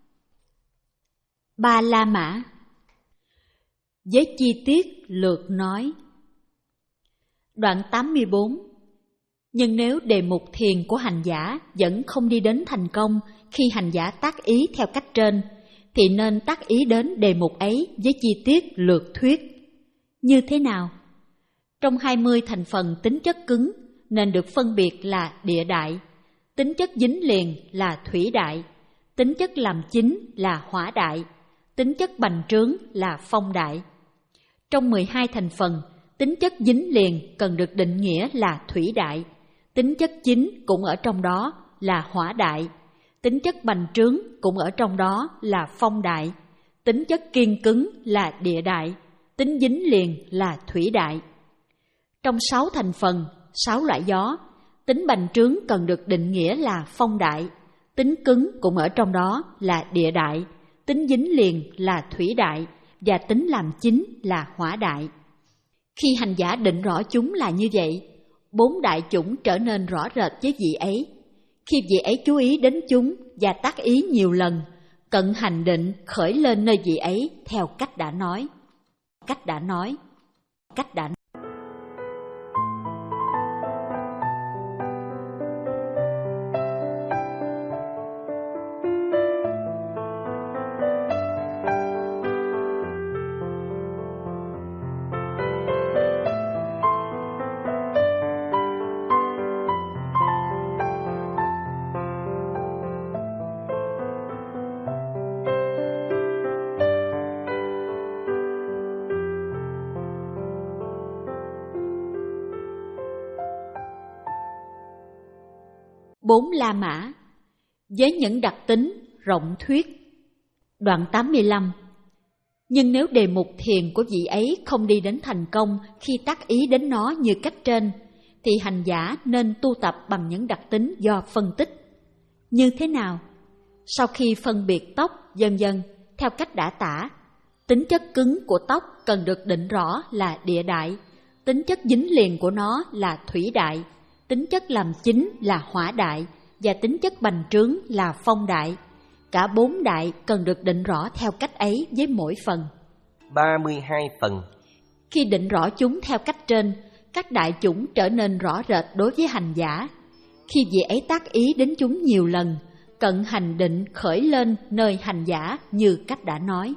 Ba La Mã. Với chi tiết lược nói. Đoạn tám mươi bốn. Nhưng nếu đề mục thiền của hành giả vẫn không đi đến thành công khi hành giả tác ý theo cách trên, thì nên tác ý đến đề mục ấy với chi tiết lược thuyết. Như thế nào? Trong hai mươi thành phần tính chất cứng nên được phân biệt là địa đại, tính chất dính liền là thủy đại, tính chất làm chính là hỏa đại, tính chất bành trướng là phong đại. Trong mười hai thành phần, tính chất dính liền cần được định nghĩa là thủy đại, tính chất chính cũng ở trong đó là hỏa đại, tính chất bành trướng cũng ở trong đó là phong đại, tính chất kiên cứng là địa đại, tính dính liền là thủy đại. Trong sáu thành phần, sáu loại gió, tính bành trướng cần được định nghĩa là phong đại, tính cứng cũng ở trong đó là địa đại, tính dính liền là thủy đại và tính làm chính là hỏa đại. Khi hành giả định rõ chúng là như vậy, bốn đại chủng trở nên rõ rệt với vị ấy. Khi vị ấy chú ý đến chúng và tác ý nhiều lần, cận hành định khởi lên nơi vị ấy theo cách đã nói. Cách đã nói. Cách đã nói. Bốn La Mã với những đặc tính rộng thuyết. Đoạn tám mươi lăm. Nhưng nếu đề mục thiền của vị ấy không đi đến thành công khi tác ý đến nó như cách trên, thì hành giả nên tu tập bằng những đặc tính do phân tích. Như thế nào? Sau khi phân biệt tóc, vân vân theo cách đã tả, tính chất cứng của tóc cần được định rõ là địa đại, tính chất dính liền của nó là thủy đại, tính chất làm chính là hỏa đại và tính chất bành trướng là phong đại. Cả bốn đại cần được định rõ theo cách ấy với mỗi phần. ba mươi hai phần. Khi định rõ chúng theo cách trên, các đại chủng trở nên rõ rệt đối với hành giả. Khi vị ấy tác ý đến chúng nhiều lần, cận hành định khởi lên nơi hành giả như cách đã nói.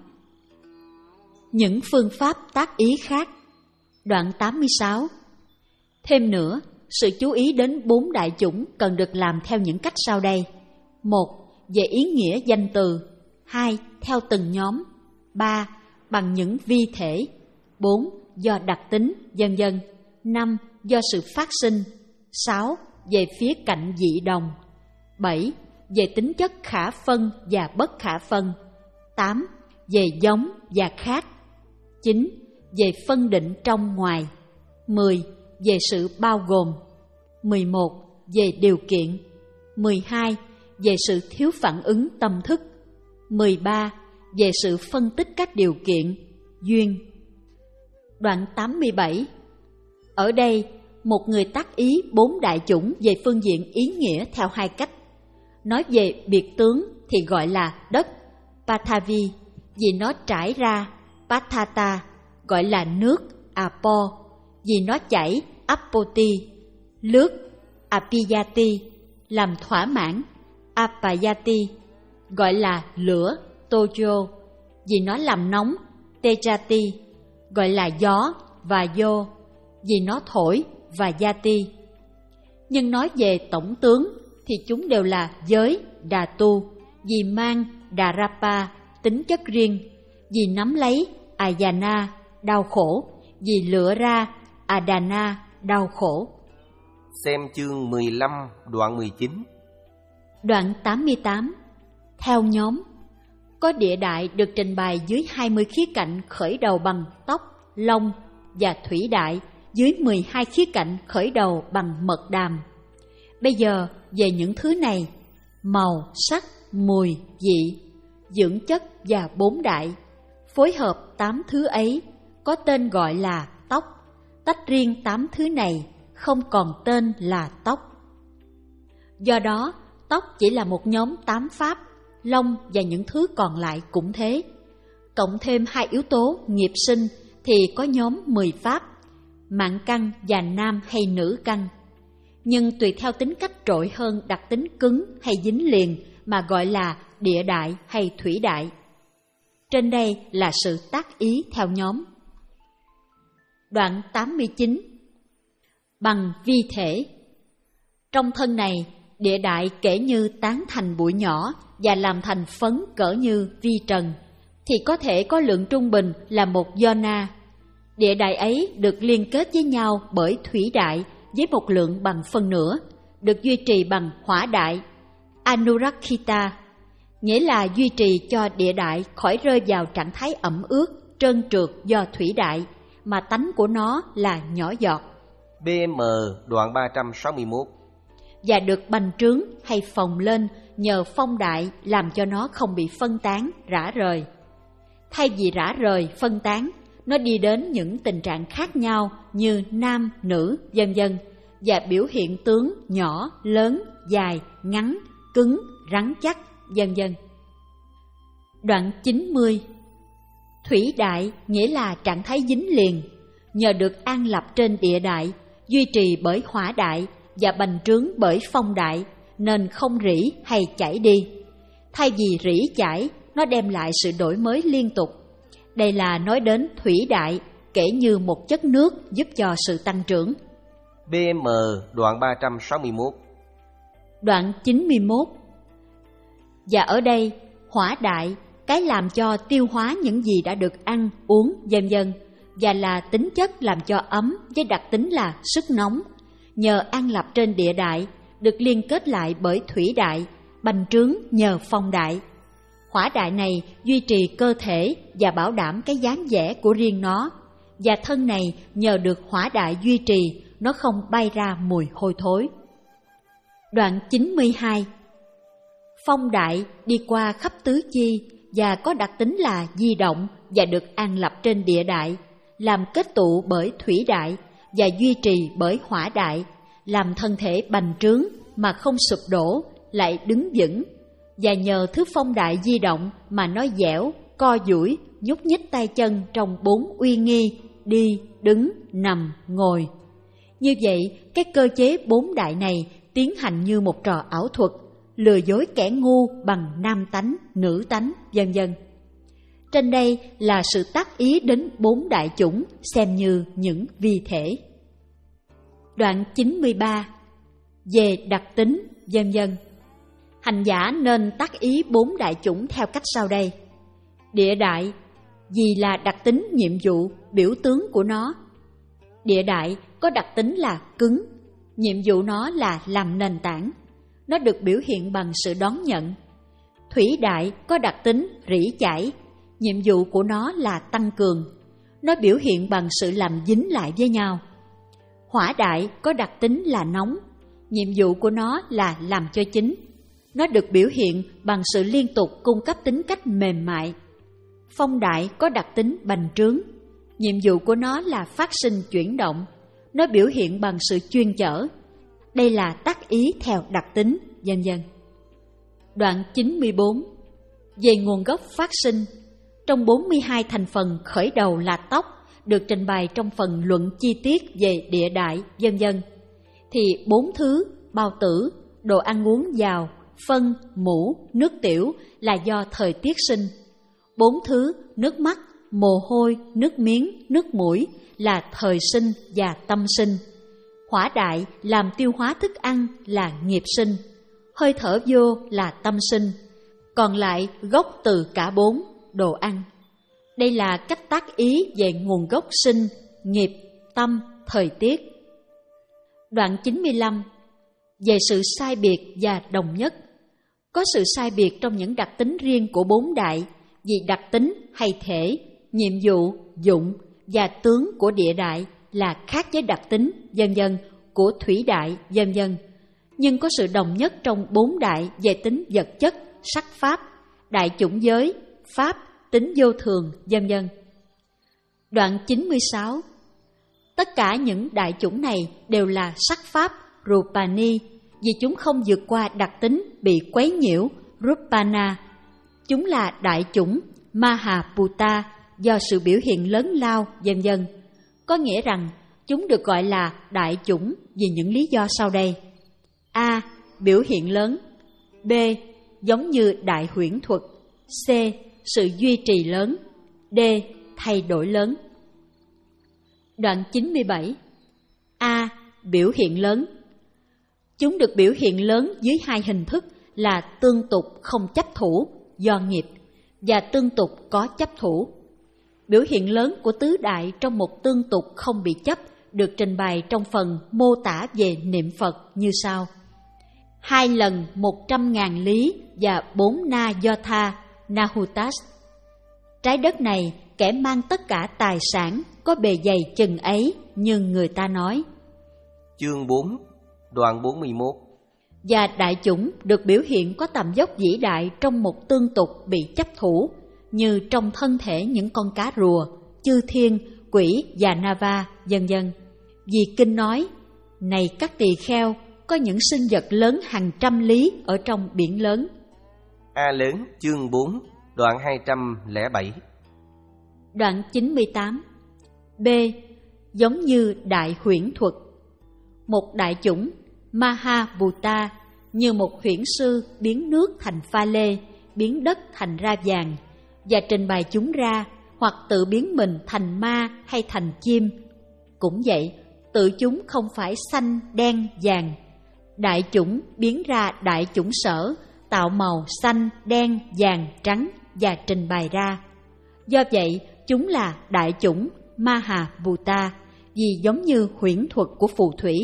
Những phương pháp tác ý khác. Đoạn tám mươi sáu. Thêm nữa, sự chú ý đến bốn đại chủng cần được làm theo những cách sau đây. Một. Về ý nghĩa danh từ. Hai. Theo từng nhóm. Ba. Bằng những vi thể. Bốn. Do đặc tính, vân vân. Năm. Do sự phát sinh. Sáu. Về phía cạnh dị đồng. Bảy. Về tính chất khả phân và bất khả phân. Tám. Về giống và khác. Chín. Về phân định trong ngoài. Mười. Về sự bao gồm. Mười một. Về điều kiện. Mười hai. Về sự thiếu phản ứng tâm thức. Mười ba. Về sự phân tích các điều kiện, duyên. Đoạn tám mươi bảy. Ở đây, một người tác ý bốn đại chủng về phương diện ý nghĩa theo hai cách. Nói về biệt tướng thì gọi là đất, Pathavi, vì nó trải ra, Pathata, gọi là nước, Apo, vì nó chảy, Apoti, lướt, Apiyati, làm thỏa mãn, Apayati, gọi là lửa, Tojo, vì nó làm nóng, Tejati, gọi là gió và Yo, vì nó thổi, và Yati. Nhưng nói về tổng tướng thì chúng đều là giới, Dhatu, vì mang, Dharapa, tính chất riêng, vì nắm lấy, Ayana, đau khổ, vì lựa ra, Adana, đau khổ. Xem chương mười lăm, đoạn mười chín. Đoạn tám mươi tám. Theo nhóm. Có địa đại được trình bày dưới hai mươi khía cạnh khởi đầu bằng tóc, lông, và thủy đại dưới mười hai khía cạnh khởi đầu bằng mật đàm. Bây giờ về những thứ này: màu, sắc, mùi, vị, dưỡng chất và bốn đại, phối hợp tám thứ ấy có tên gọi là tóc. Tách riêng tám thứ này không còn tên là tóc. Do đó, tóc chỉ là một nhóm tám pháp, lông và những thứ còn lại cũng thế. Cộng thêm hai yếu tố nghiệp sinh thì có nhóm mười pháp, mạng căn và nam hay nữ căn. nhưng tùy theo tính cách trội hơn đặc tính cứng hay dính liền mà gọi là địa đại hay thủy đại. Trên đây là sự tác ý theo nhóm. Đoạn tám mươi chín. Bằng vi thể. Trong thân này, địa đại kể như tán thành bụi nhỏ và làm thành phấn cỡ như vi trần, thì có thể có lượng trung bình là một jona. Địa đại ấy được liên kết với nhau bởi thủy đại với một lượng bằng phân nửa, được duy trì bằng hỏa đại, anurakkhita, nghĩa là duy trì cho địa đại khỏi rơi vào trạng thái ẩm ướt, trơn trượt do thủy đại, mà tánh của nó là nhỏ giọt. bê em đoạn ba trăm sáu mươi mốt. Và được bành trướng hay phồng lên nhờ phong đại làm cho nó không bị phân tán, rã rời. Thay vì rã rời, phân tán, nó đi đến những tình trạng khác nhau như nam, nữ, vân vân, và biểu hiện tướng nhỏ, lớn, dài, ngắn, cứng, rắn chắc, vân vân. Đoạn chín mươi. Thủy đại nghĩa là trạng thái dính liền, nhờ được an lập trên địa đại, duy trì bởi hỏa đại và bành trướng bởi phong đại, nên không rỉ hay chảy đi. Thay vì rỉ chảy, nó đem lại sự đổi mới liên tục. Đây là nói đến thủy đại, kể như một chất nước giúp cho sự tăng trưởng. bê em đoạn ba trăm sáu mươi mốt. Đoạn chín mươi mốt. Và ở đây, hỏa đại, cái làm cho tiêu hóa những gì đã được ăn, uống, vân vân, và là tính chất làm cho ấm với đặc tính là sức nóng, nhờ an lập trên địa đại, được liên kết lại bởi thủy đại, bành trướng nhờ phong đại. Hỏa đại này duy trì cơ thể và bảo đảm cái dáng vẻ của riêng nó, và thân này nhờ được hỏa đại duy trì, nó không bay ra mùi hôi thối. Đoạn chín mươi hai. Phong đại đi qua khắp tứ chi và có đặc tính là di động và được an lập trên địa đại, làm kết tụ bởi thủy đại và duy trì bởi hỏa đại, làm thân thể bành trướng mà không sụp đổ, lại đứng vững, và nhờ thứ phong đại di động mà nó dẻo, co duỗi, nhúc nhích tay chân trong bốn uy nghi, đi, đứng, nằm, ngồi. Như vậy, cái cơ chế bốn đại này tiến hành như một trò ảo thuật, lừa dối kẻ ngu bằng nam tánh, nữ tánh, vân vân. Trên đây là sự tác ý đến bốn đại chủng xem như những vi thể. Đoạn chín mươi ba. Về đặc tính, vân vân. Hành giả nên tác ý bốn đại chủng theo cách sau đây. Địa đại, vì là đặc tính nhiệm vụ, biểu tướng của nó. Địa đại có đặc tính là cứng, nhiệm vụ nó là làm nền tảng. Nó được biểu hiện bằng sự đón nhận. Thủy đại có đặc tính rỉ chảy, nhiệm vụ của nó là tăng cường. Nó biểu hiện bằng sự làm dính lại với nhau. Hỏa đại có đặc tính là nóng, nhiệm vụ của nó là làm cho chín. Nó được biểu hiện bằng sự liên tục cung cấp tính cách mềm mại. Phong đại có đặc tính bành trướng, nhiệm vụ của nó là phát sinh chuyển động. Nó biểu hiện bằng sự chuyên chở. Đây là tác ý theo đặc tính, vân vân. Đoạn chín mươi bốn. Về nguồn gốc phát sinh. Trong bốn mươi hai thành phần khởi đầu là tóc, được trình bày trong phần luận chi tiết về địa đại, vân vân, thì bốn thứ bao tử, đồ ăn uống giàu, phân, mũ, nước tiểu là do thời tiết sinh. Bốn thứ nước mắt, mồ hôi, nước miếng, nước mũi là thời sinh và tâm sinh. Hỏa đại làm tiêu hóa thức ăn là nghiệp sinh, hơi thở vô là tâm sinh, còn lại gốc từ cả bốn, đồ ăn. Đây là cách tác ý về nguồn gốc sinh, nghiệp, tâm, thời tiết. Đoạn chín mươi lăm. Về sự sai biệt và đồng nhất. Có sự sai biệt trong những đặc tính riêng của bốn đại, vì đặc tính hay thể, nhiệm vụ, dụng và tướng của địa đại là khác với đặc tính, vân vân, của thủy đại, vân vân. Nhưng có sự đồng nhất trong bốn đại về tính vật chất, sắc pháp, đại chủng giới, pháp, tính vô thường, vân vân. Đoạn chín mươi sáu. Tất cả những đại chủng này đều là sắc pháp, rupani, vì chúng không vượt qua đặc tính bị quấy nhiễu, rupana. Chúng là đại chủng, mahaputa, do sự biểu hiện lớn lao, vân vân. Có nghĩa rằng chúng được gọi là đại chủng vì những lý do sau đây. A. Biểu hiện lớn. B. Giống như đại huyễn thuật. C. Sự duy trì lớn. D. Thay đổi lớn. Đoạn chín mươi bảy. A. Biểu hiện lớn. Chúng được biểu hiện lớn dưới hai hình thức là tương tục không chấp thủ do nghiệp và tương tục có chấp thủ. Biểu hiện lớn của tứ đại trong một tương tục không bị chấp được trình bày trong phần mô tả về niệm Phật như sau. Hai lần một trăm ngàn lý và bốn na do tha, nahutas. Trái đất này kẻ mang tất cả tài sản có bề dày chừng ấy như người ta nói. Chương bốn, đoạn bốn mươi mốt. Và đại chủng được biểu hiện có tầm dốc vĩ đại trong một tương tục bị chấp thủ, như trong thân thể những con cá rùa, chư thiên, quỷ và Nava, vân vân. Vì kinh nói, này các tỳ kheo, có những sinh vật lớn hàng trăm lý ở trong biển lớn. A lớn, chương bốn, đoạn hai trăm lẻ bảy. Đoạn chín mươi tám. B. Giống như đại huyễn thuật. Một đại chủng, Mahabhuta, như một huyễn sư biến nước thành pha lê, biến đất thành ra vàng, và trình bày chúng ra, hoặc tự biến mình thành ma hay thành chim. Cũng vậy, tự chúng không phải xanh, đen, vàng. Đại chủng biến ra đại chủng sở, tạo màu xanh, đen, vàng, trắng và trình bày ra. Do vậy, chúng là đại chủng Mahabhuta, vì giống như huyễn thuật của phù thủy.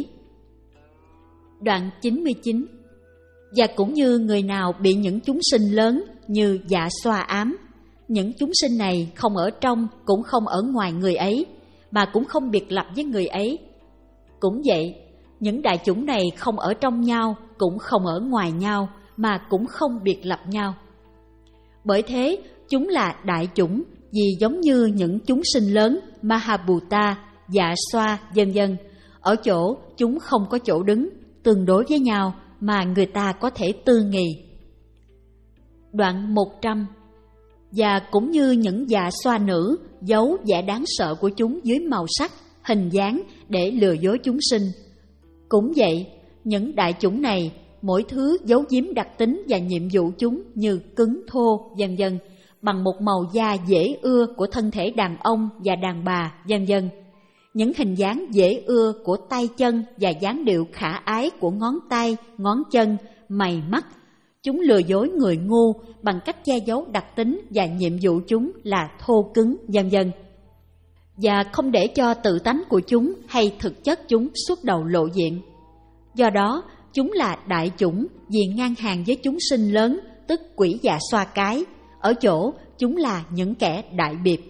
Đoạn chín mươi chín. Và cũng như người nào bị những chúng sinh lớn như dạ xoa ám, những chúng sinh này không ở trong cũng không ở ngoài người ấy, mà cũng không biệt lập với người ấy. Cũng vậy, những đại chủng này không ở trong nhau, cũng không ở ngoài nhau, mà cũng không biệt lập nhau. Bởi thế, chúng là đại chủng vì giống như những chúng sinh lớn, Mahabhuta, dạ xoa, vân vân. Ở chỗ chúng không có chỗ đứng, tương đối với nhau mà người ta có thể tư nghị. Đoạn một trăm. Và cũng như những dạ xoa nữ giấu vẻ đáng sợ của chúng dưới màu sắc, hình dáng để lừa dối chúng sinh. Cũng vậy, những đại chủng này mỗi thứ giấu giếm đặc tính và nhiệm vụ chúng như cứng thô, vân vân, bằng một màu da dễ ưa của thân thể đàn ông và đàn bà, vân vân. Những hình dáng dễ ưa của tay chân và dáng điệu khả ái của ngón tay, ngón chân, mày mắt. Chúng lừa dối người ngu bằng cách che giấu đặc tính và nhiệm vụ chúng là thô cứng, vân vân. Và không để cho tự tánh của chúng hay thực chất chúng xuất đầu lộ diện. Do đó, chúng là đại chủng vì ngang hàng với chúng sinh lớn, tức quỷ dạ xoa cái. Ở chỗ, chúng là những kẻ đại biệt.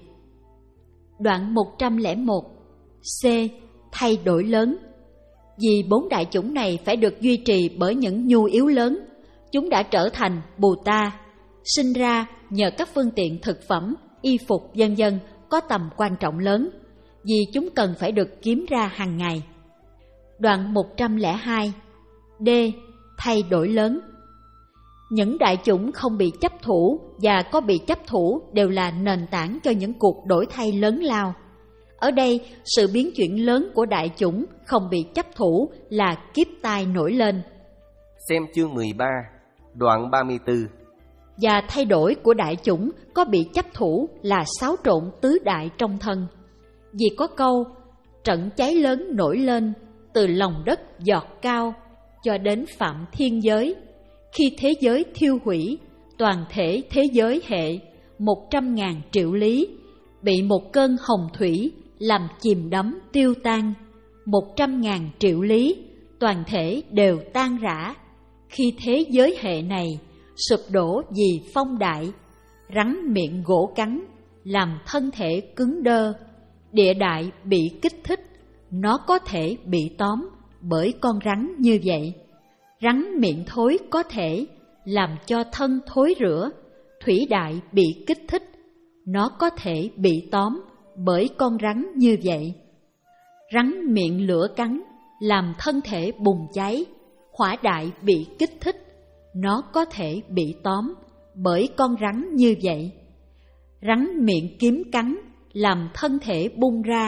Đoạn một trăm lẻ một. C. Thay đổi lớn. Vì bốn đại chủng này phải được duy trì bởi những nhu yếu lớn, chúng đã trở thành Bồ Ta, sinh ra nhờ các phương tiện thực phẩm, y phục, vân vân có tầm quan trọng lớn, vì chúng cần phải được kiếm ra hàng ngày. Đoạn một trăm lẻ hai. D. Thay đổi lớn. Những đại chủng không bị chấp thủ và có bị chấp thủ đều là nền tảng cho những cuộc đổi thay lớn lao. Ở đây, sự biến chuyển lớn của đại chủng không bị chấp thủ là kiếp tai nổi lên. Xem chương mười ba, đoạn ba mươi tư. Và thay đổi của đại chủng có bị chấp thủ là xáo trộn tứ đại trong thân. Vì có câu, trận cháy lớn nổi lên, từ lòng đất giọt cao, cho đến phạm thiên giới. Khi thế giới thiêu hủy, toàn thể thế giới hệ, một trăm ngàn triệu lý, bị một cơn hồng thủy làm chìm đắm tiêu tan, một trăm ngàn triệu lý, toàn thể đều tan rã. Khi thế giới hệ này sụp đổ vì phong đại, rắn miệng gỗ cắn, làm thân thể cứng đơ, địa đại bị kích thích, nó có thể bị tóm bởi con rắn như vậy. Rắn miệng thối có thể làm cho thân thối rữa, thủy đại bị kích thích, nó có thể bị tóm bởi con rắn như vậy. Rắn miệng lửa cắn, làm thân thể bùng cháy, hỏa đại bị kích thích, nó có thể bị tóm bởi con rắn như vậy. Rắn miệng kiếm cắn, làm thân thể bung ra,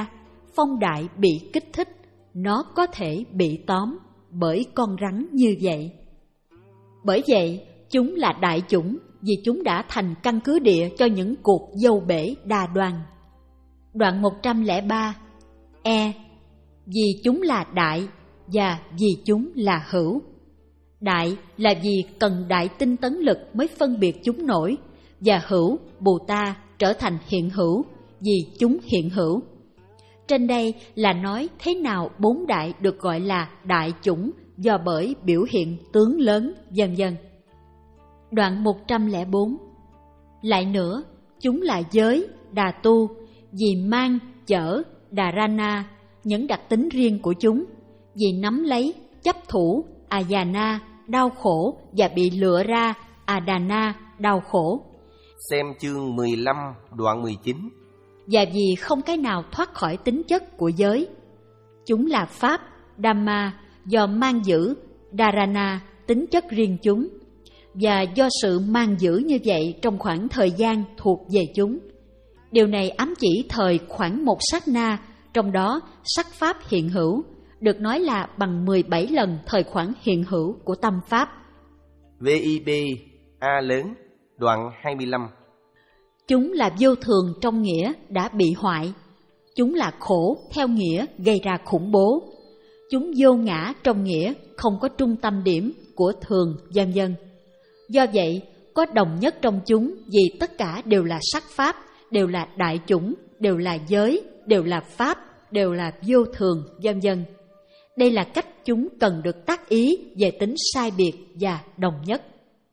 phong đại bị kích thích, nó có thể bị tóm bởi con rắn như vậy. Bởi vậy, chúng là đại chủng vì chúng đã thành căn cứ địa cho những cuộc dâu bể đa đoan. Đoạn một trăm lẻ ba. E. Vì chúng là đại và vì chúng là hữu. Đại là vì cần đại tinh tấn lực mới phân biệt chúng nổi, và hữu, bù ta, trở thành hiện hữu vì chúng hiện hữu. Trên đây là nói thế nào bốn đại được gọi là đại chủng do bởi biểu hiện tướng lớn, vân vân. Đoạn một trăm lẻ bốn. Lại nữa, chúng là giới, đà tu, vì mang, chở, đà rana, những đặc tính riêng của chúng, vì nắm lấy, chấp thủ, ayana, đau khổ và bị lựa ra, adana, đau khổ. Xem chương mười lăm đoạn mười chín. Và vì không cái nào thoát khỏi tính chất của giới. Chúng là pháp, dhamma, do mang giữ, dharana, tính chất riêng chúng, và do sự mang giữ như vậy trong khoảng thời gian thuộc về chúng. Điều này ám chỉ thời khoảng một sát na, trong đó sắc pháp hiện hữu, được nói là bằng mười bảy lần thời khoảng hiện hữu của tâm pháp. vê i bê A lớn, đoạn hai mươi lăm. Chúng là vô thường trong nghĩa đã bị hoại. Chúng là khổ theo nghĩa gây ra khủng bố. Chúng vô ngã trong nghĩa không có trung tâm điểm của thường, vân vân. Do vậy, có đồng nhất trong chúng vì tất cả đều là sắc pháp, đều là đại chủng, đều là giới, đều là pháp, đều là vô thường, vân vân. Đây là cách chúng cần được tác ý về tính sai biệt và đồng nhất.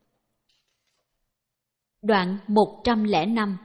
Đoạn một trăm lẻ năm.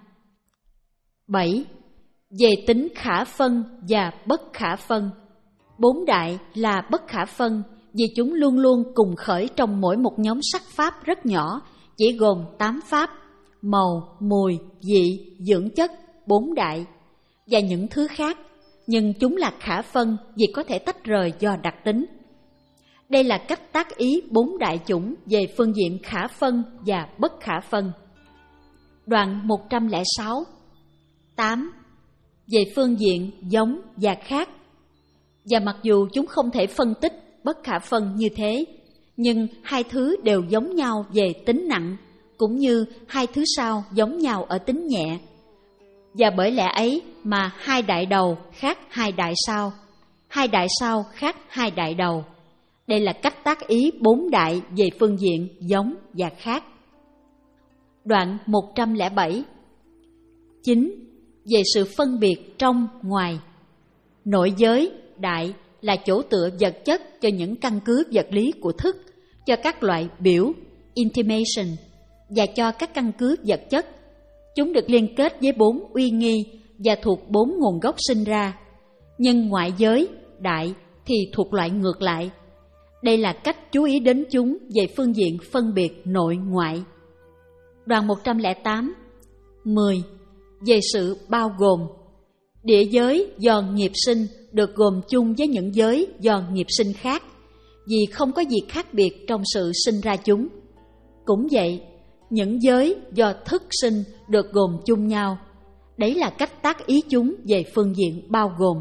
bảy. Về tính khả phân và bất khả phân. Bốn đại là bất khả phân vì chúng luôn luôn cùng khởi trong mỗi một nhóm sắc pháp rất nhỏ, chỉ gồm tám pháp: màu, mùi, vị, dưỡng chất, bốn đại và những thứ khác, nhưng chúng là khả phân vì có thể tách rời do đặc tính. Đây là cách tác ý bốn đại chủng về phương diện khả phân và bất khả phân. Đoạn một trăm lẻ sáu. tám. Về phương diện giống và khác. Và mặc dù chúng không thể phân tích bất khả phân như thế, nhưng hai thứ đều giống nhau về tính nặng, cũng như hai thứ sau giống nhau ở tính nhẹ. Và bởi lẽ ấy mà hai đại đầu khác hai đại sau, hai đại sau khác hai đại đầu. Đây là cách tác ý bốn đại về phương diện giống và khác. Đoạn một trăm lẻ bảy. chín. Về sự phân biệt trong, ngoài. Nội giới, đại, là chỗ tựa vật chất cho những căn cứ vật lý của thức, cho các loại biểu, intimation, và cho các căn cứ vật chất. Chúng được liên kết với bốn uy nghi và thuộc bốn nguồn gốc sinh ra. Nhưng ngoại giới, đại, thì thuộc loại ngược lại. Đây là cách chú ý đến chúng về phương diện phân biệt nội ngoại. Đoạn một trăm lẻ tám. mười. Về sự bao gồm. Địa giới do nghiệp sinh được gồm chung với những giới do nghiệp sinh khác, vì không có gì khác biệt trong sự sinh ra chúng. Cũng vậy, những giới do thức sinh được gồm chung nhau. Đấy là cách tác ý chúng về phương diện bao gồm.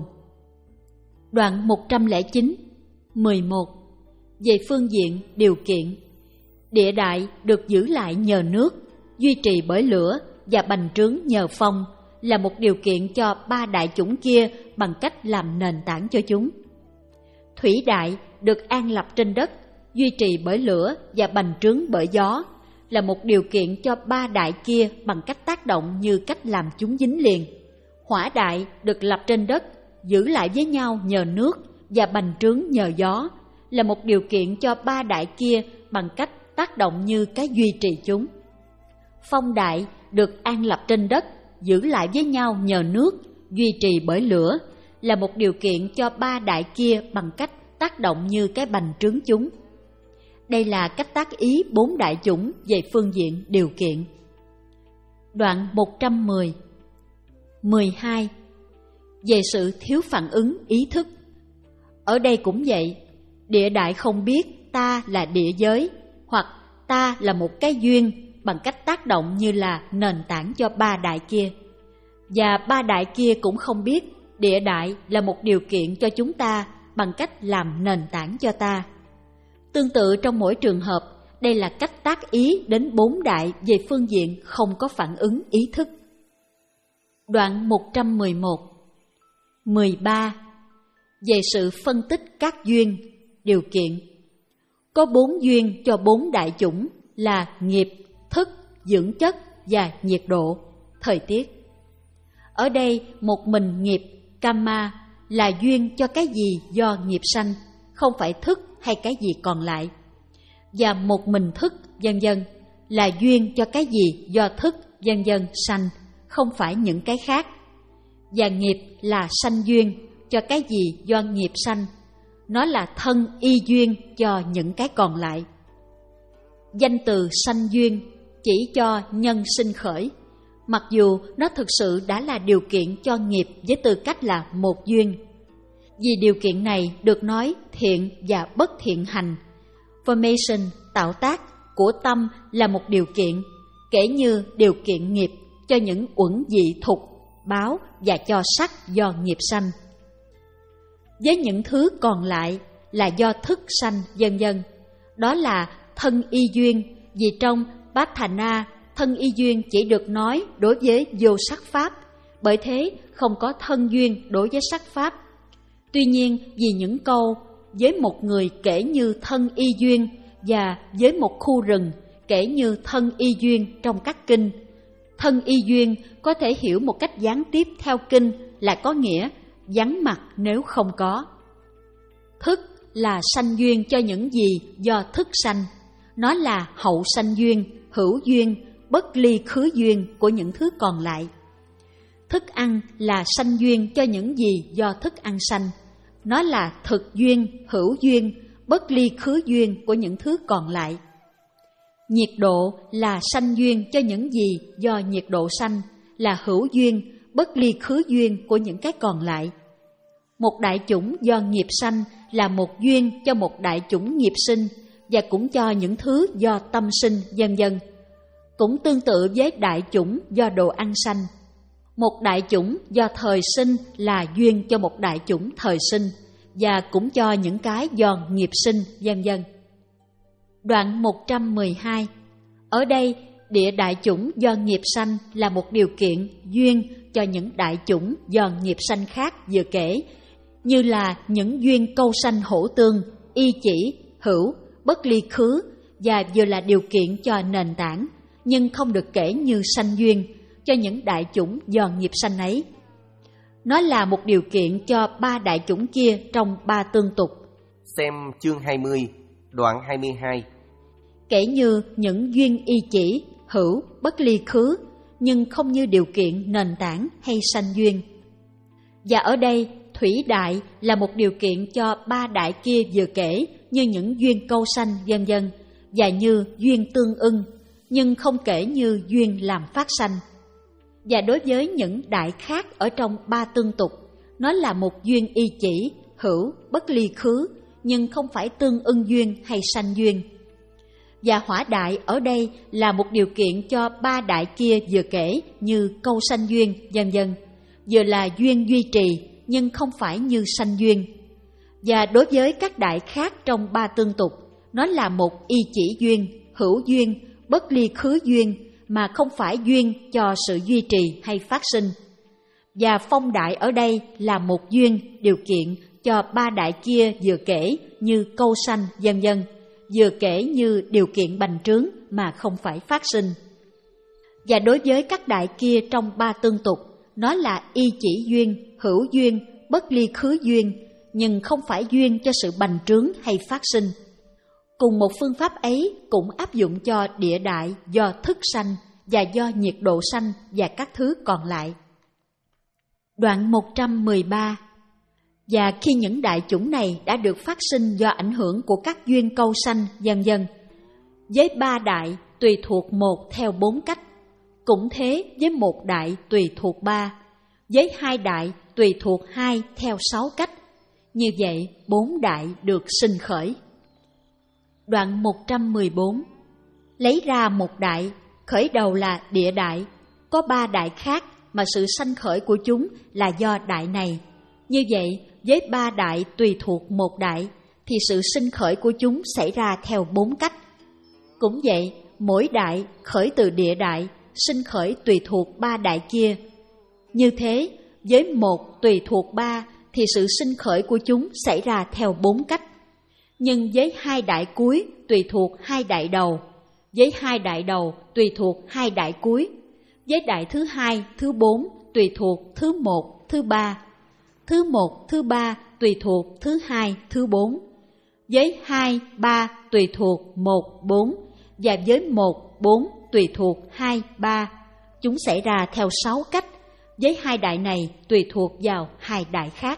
Đoạn một trăm lẻ chín. mười một. Về phương diện điều kiện. Địa đại được giữ lại nhờ nước, duy trì bởi lửa và bành trướng nhờ phong, là một điều kiện cho ba đại chủng kia bằng cách làm nền tảng cho chúng. Thủy đại được an lập trên đất, duy trì bởi lửa và bành trướng bởi gió, là một điều kiện cho ba đại kia bằng cách tác động như cách làm chúng dính liền. Hỏa đại được lập trên đất, giữ lại với nhau nhờ nước và bành trướng nhờ gió, là một điều kiện cho ba đại kia bằng cách tác động như cái duy trì chúng. Phong đại được an lập trên đất, giữ lại với nhau nhờ nước, duy trì bởi lửa, là một điều kiện cho ba đại kia bằng cách tác động như cái bành trướng chúng. Đây là cách tác ý bốn đại chủng về phương diện điều kiện. Đoạn một trăm mười. mười hai. Về sự thiếu phản ứng ý thức. Ở đây cũng vậy, địa đại không biết ta là địa giới, hoặc ta là một cái duyên bằng cách tác động như là nền tảng cho ba đại kia. Và ba đại kia cũng không biết địa đại là một điều kiện cho chúng ta bằng cách làm nền tảng cho ta. Tương tự trong mỗi trường hợp, đây là cách tác ý đến bốn đại về phương diện không có phản ứng ý thức. Đoạn một trăm mười một. mười ba. Về sự phân tích các duyên, điều kiện. Có bốn duyên cho bốn đại chủng là nghiệp, thức, dưỡng chất và nhiệt độ, thời tiết. Ở đây một mình nghiệp, karma, là duyên cho cái gì do nghiệp sanh, không phải thức hay cái gì còn lại. Và một mình thức, vân vân, là duyên cho cái gì do thức, vân vân sanh, không phải những cái khác. Và nghiệp là sanh duyên cho cái gì do nghiệp sanh, nó là thân y duyên cho những cái còn lại. Danh từ sanh duyên chỉ cho nhân sinh khởi, mặc dù nó thực sự đã là điều kiện cho nghiệp với tư cách là một duyên. Vì điều kiện này được nói thiện và bất thiện hành, formation, tạo tác của tâm là một điều kiện, kể như điều kiện nghiệp cho những uẩn dị thục, báo và cho sắc do nghiệp sanh. Với những thứ còn lại là do thức sanh, vân vân. Đó là thân y duyên, vì trong Bhatthana, thân y duyên chỉ được nói đối với vô sắc pháp, bởi thế không có thân duyên đối với sắc pháp. Tuy nhiên, vì những câu với một người kể như thân y duyên và với một khu rừng kể như thân y duyên trong các kinh, thân y duyên có thể hiểu một cách gián tiếp theo kinh là có nghĩa vắng mặt nếu không có. Thức là sanh duyên cho những gì do thức sanh, nó là hậu sanh duyên, hữu duyên, bất ly khứ duyên của những thứ còn lại. Thức ăn là sanh duyên cho những gì do thức ăn sanh, nó là thực duyên, hữu duyên, bất ly khứ duyên của những thứ còn lại. Nhiệt độ là sanh duyên cho những gì do nhiệt độ sanh, là hữu duyên, bất ly khứ duyên của những cái còn lại. Một đại chủng do nghiệp sanh là một duyên cho một đại chủng nghiệp sinh và cũng cho những thứ do tâm sinh, vân vân. Cũng tương tự với đại chủng do đồ ăn sanh. Một đại chủng do thời sinh là duyên cho một đại chủng thời sinh và cũng cho những cái do nghiệp sinh, vân vân. Đoạn một trăm mười hai. Ở đây, địa đại chủng do nghiệp sanh là một điều kiện duyên cho những đại chủng do nghiệp sanh khác vừa kể, như là những duyên câu sanh hỗ tương, y chỉ, hữu, bất ly khứ, và vừa là điều kiện cho nền tảng, nhưng không được kể như sanh duyên cho những đại chủng do nghiệp sanh ấy. Nó là một điều kiện cho ba đại chủng kia trong ba tương tục. Xem chương hai mươi, đoạn hai mươi hai. Kể như những duyên y chỉ, hữu, bất ly khứ, nhưng không như điều kiện nền tảng hay sanh duyên. Và ở đây, thủy đại là một điều kiện cho ba đại kia vừa kể, như những duyên câu sanh, vân vân, và như duyên tương ưng, nhưng không kể như duyên làm phát sanh. Và đối với những đại khác ở trong ba tương tục, nó là một duyên y chỉ, hữu, bất ly khứ, nhưng không phải tương ưng duyên hay sanh duyên. Và hỏa đại ở đây là một điều kiện cho ba đại kia vừa kể như câu sanh duyên, vân vân, vừa là duyên duy trì nhưng không phải như sanh duyên. Và đối với các đại khác trong ba tương tục, nó là một y chỉ duyên, hữu duyên, bất ly khứ duyên mà không phải duyên cho sự duy trì hay phát sinh. Và phong đại ở đây là một duyên, điều kiện cho ba đại kia vừa kể như câu sanh, vân vân, vừa kể như điều kiện bành trướng mà không phải phát sinh. Và đối với các đại kia trong ba tương tục, nó là y chỉ duyên, hữu duyên, bất ly khứ duyên, nhưng không phải duyên cho sự bành trướng hay phát sinh. Cùng một phương pháp ấy cũng áp dụng cho địa đại do thức sanh và do nhiệt độ sanh và các thứ còn lại. Đoạn một trăm mười ba. Và khi những đại chủng này đã được phát sinh do ảnh hưởng của các duyên câu sanh, vân vân, với ba đại tùy thuộc một theo bốn cách, cũng thế với một đại tùy thuộc ba, với hai đại tùy thuộc hai theo sáu cách. Như vậy, bốn đại được sinh khởi. Đoạn một trăm mười bốn. Lấy ra một đại, khởi đầu là địa đại, có ba đại khác mà sự sanh khởi của chúng là do đại này, Như vậy, với ba đại tùy thuộc một đại, thì sự sinh khởi của chúng xảy ra theo bốn cách. Cũng vậy, mỗi đại khởi từ địa đại, sinh khởi tùy thuộc ba đại kia. Như thế, với một tùy thuộc ba, thì sự sinh khởi của chúng xảy ra theo bốn cách. Nhưng với hai đại cuối tùy thuộc hai đại đầu, với hai đại đầu tùy thuộc hai đại cuối, với đại thứ hai, thứ bốn tùy thuộc thứ một, thứ ba, thứ một, thứ ba tùy thuộc thứ hai, thứ bốn, với hai, ba tùy thuộc một, bốn, và với một, bốn tùy thuộc hai, ba. Chúng xảy ra theo sáu cách, với hai đại này tùy thuộc vào hai đại khác.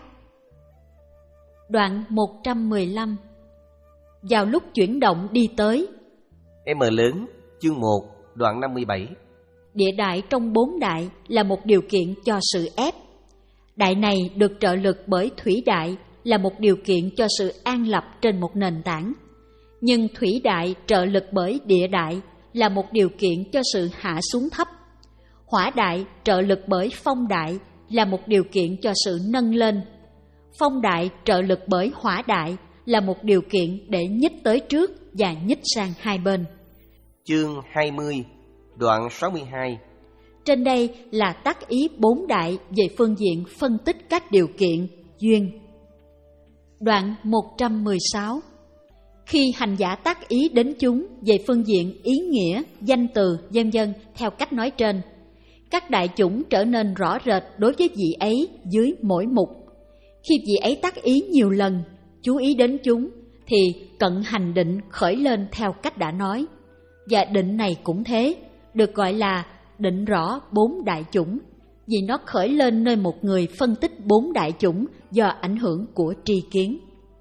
Đoạn một trăm mười lăm. Vào lúc chuyển động đi tới. M lớn, chương một, đoạn năm mươi bảy. Địa đại trong bốn đại là một điều kiện cho sự ép. Đại này được trợ lực bởi thủy đại là một điều kiện cho sự an lập trên một nền tảng. Nhưng thủy đại trợ lực bởi địa đại là một điều kiện cho sự hạ xuống thấp. Hỏa đại trợ lực bởi phong đại là một điều kiện cho sự nâng lên. Phong đại trợ lực bởi hỏa đại là một điều kiện để nhích tới trước và nhích sang hai bên. Chương hai mươi, đoạn sáu mươi hai. Trên đây là tác ý bốn đại về phương diện phân tích các điều kiện, duyên. Đoạn một trăm mười sáu. Khi hành giả tác ý đến chúng về phương diện ý nghĩa, danh từ, vân vân theo cách nói trên, các đại chủng trở nên rõ rệt đối với vị ấy dưới mỗi mục. Khi vị ấy tác ý nhiều lần, chú ý đến chúng, thì cận hành định khởi lên theo cách đã nói. Và định này cũng thế, được gọi là định rõ bốn đại chủng, vì nó khởi lên nơi một người phân tích bốn đại chủng do ảnh hưởng của tri kiến.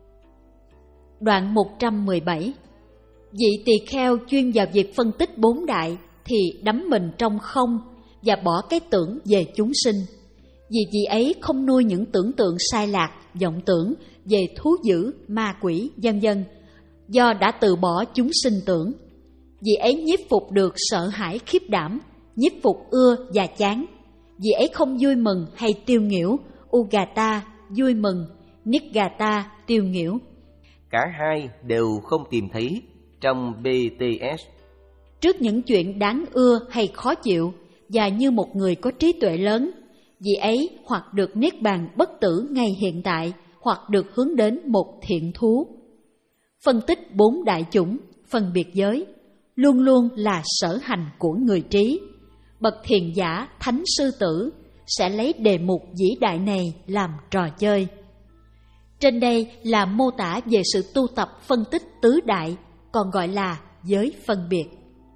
Đoạn một trăm mười bảy. Vị tỳ kheo chuyên vào việc phân tích bốn đại thì đắm mình trong không và bỏ cái tưởng về chúng sinh, vì vị ấy không nuôi những tưởng tượng sai lạc, vọng tưởng về thú dữ, ma quỷ, vân vân, do đã từ bỏ chúng sinh tưởng. Vị ấy nhiếp phục được sợ hãi khiếp đảm, nhiếp phục ưa và chán. Vị ấy không vui mừng hay tiêu nghỉu, ugata vui mừng, niggata tiêu nghỉu. Cả hai đều không tìm thấy trong bê tê ét. Trước những chuyện đáng ưa hay khó chịu, và như một người có trí tuệ lớn, vị ấy hoặc được niết bàn bất tử ngay hiện tại, hoặc được hướng đến một thiện thú. Phân tích bốn đại chủng, phân biệt giới, luôn luôn là sở hành của người trí. Bậc thiền giả Thánh Sư Tử sẽ lấy đề mục vĩ đại này làm trò chơi. Trên đây là mô tả về sự tu tập phân tích tứ đại, còn gọi là giới phân biệt.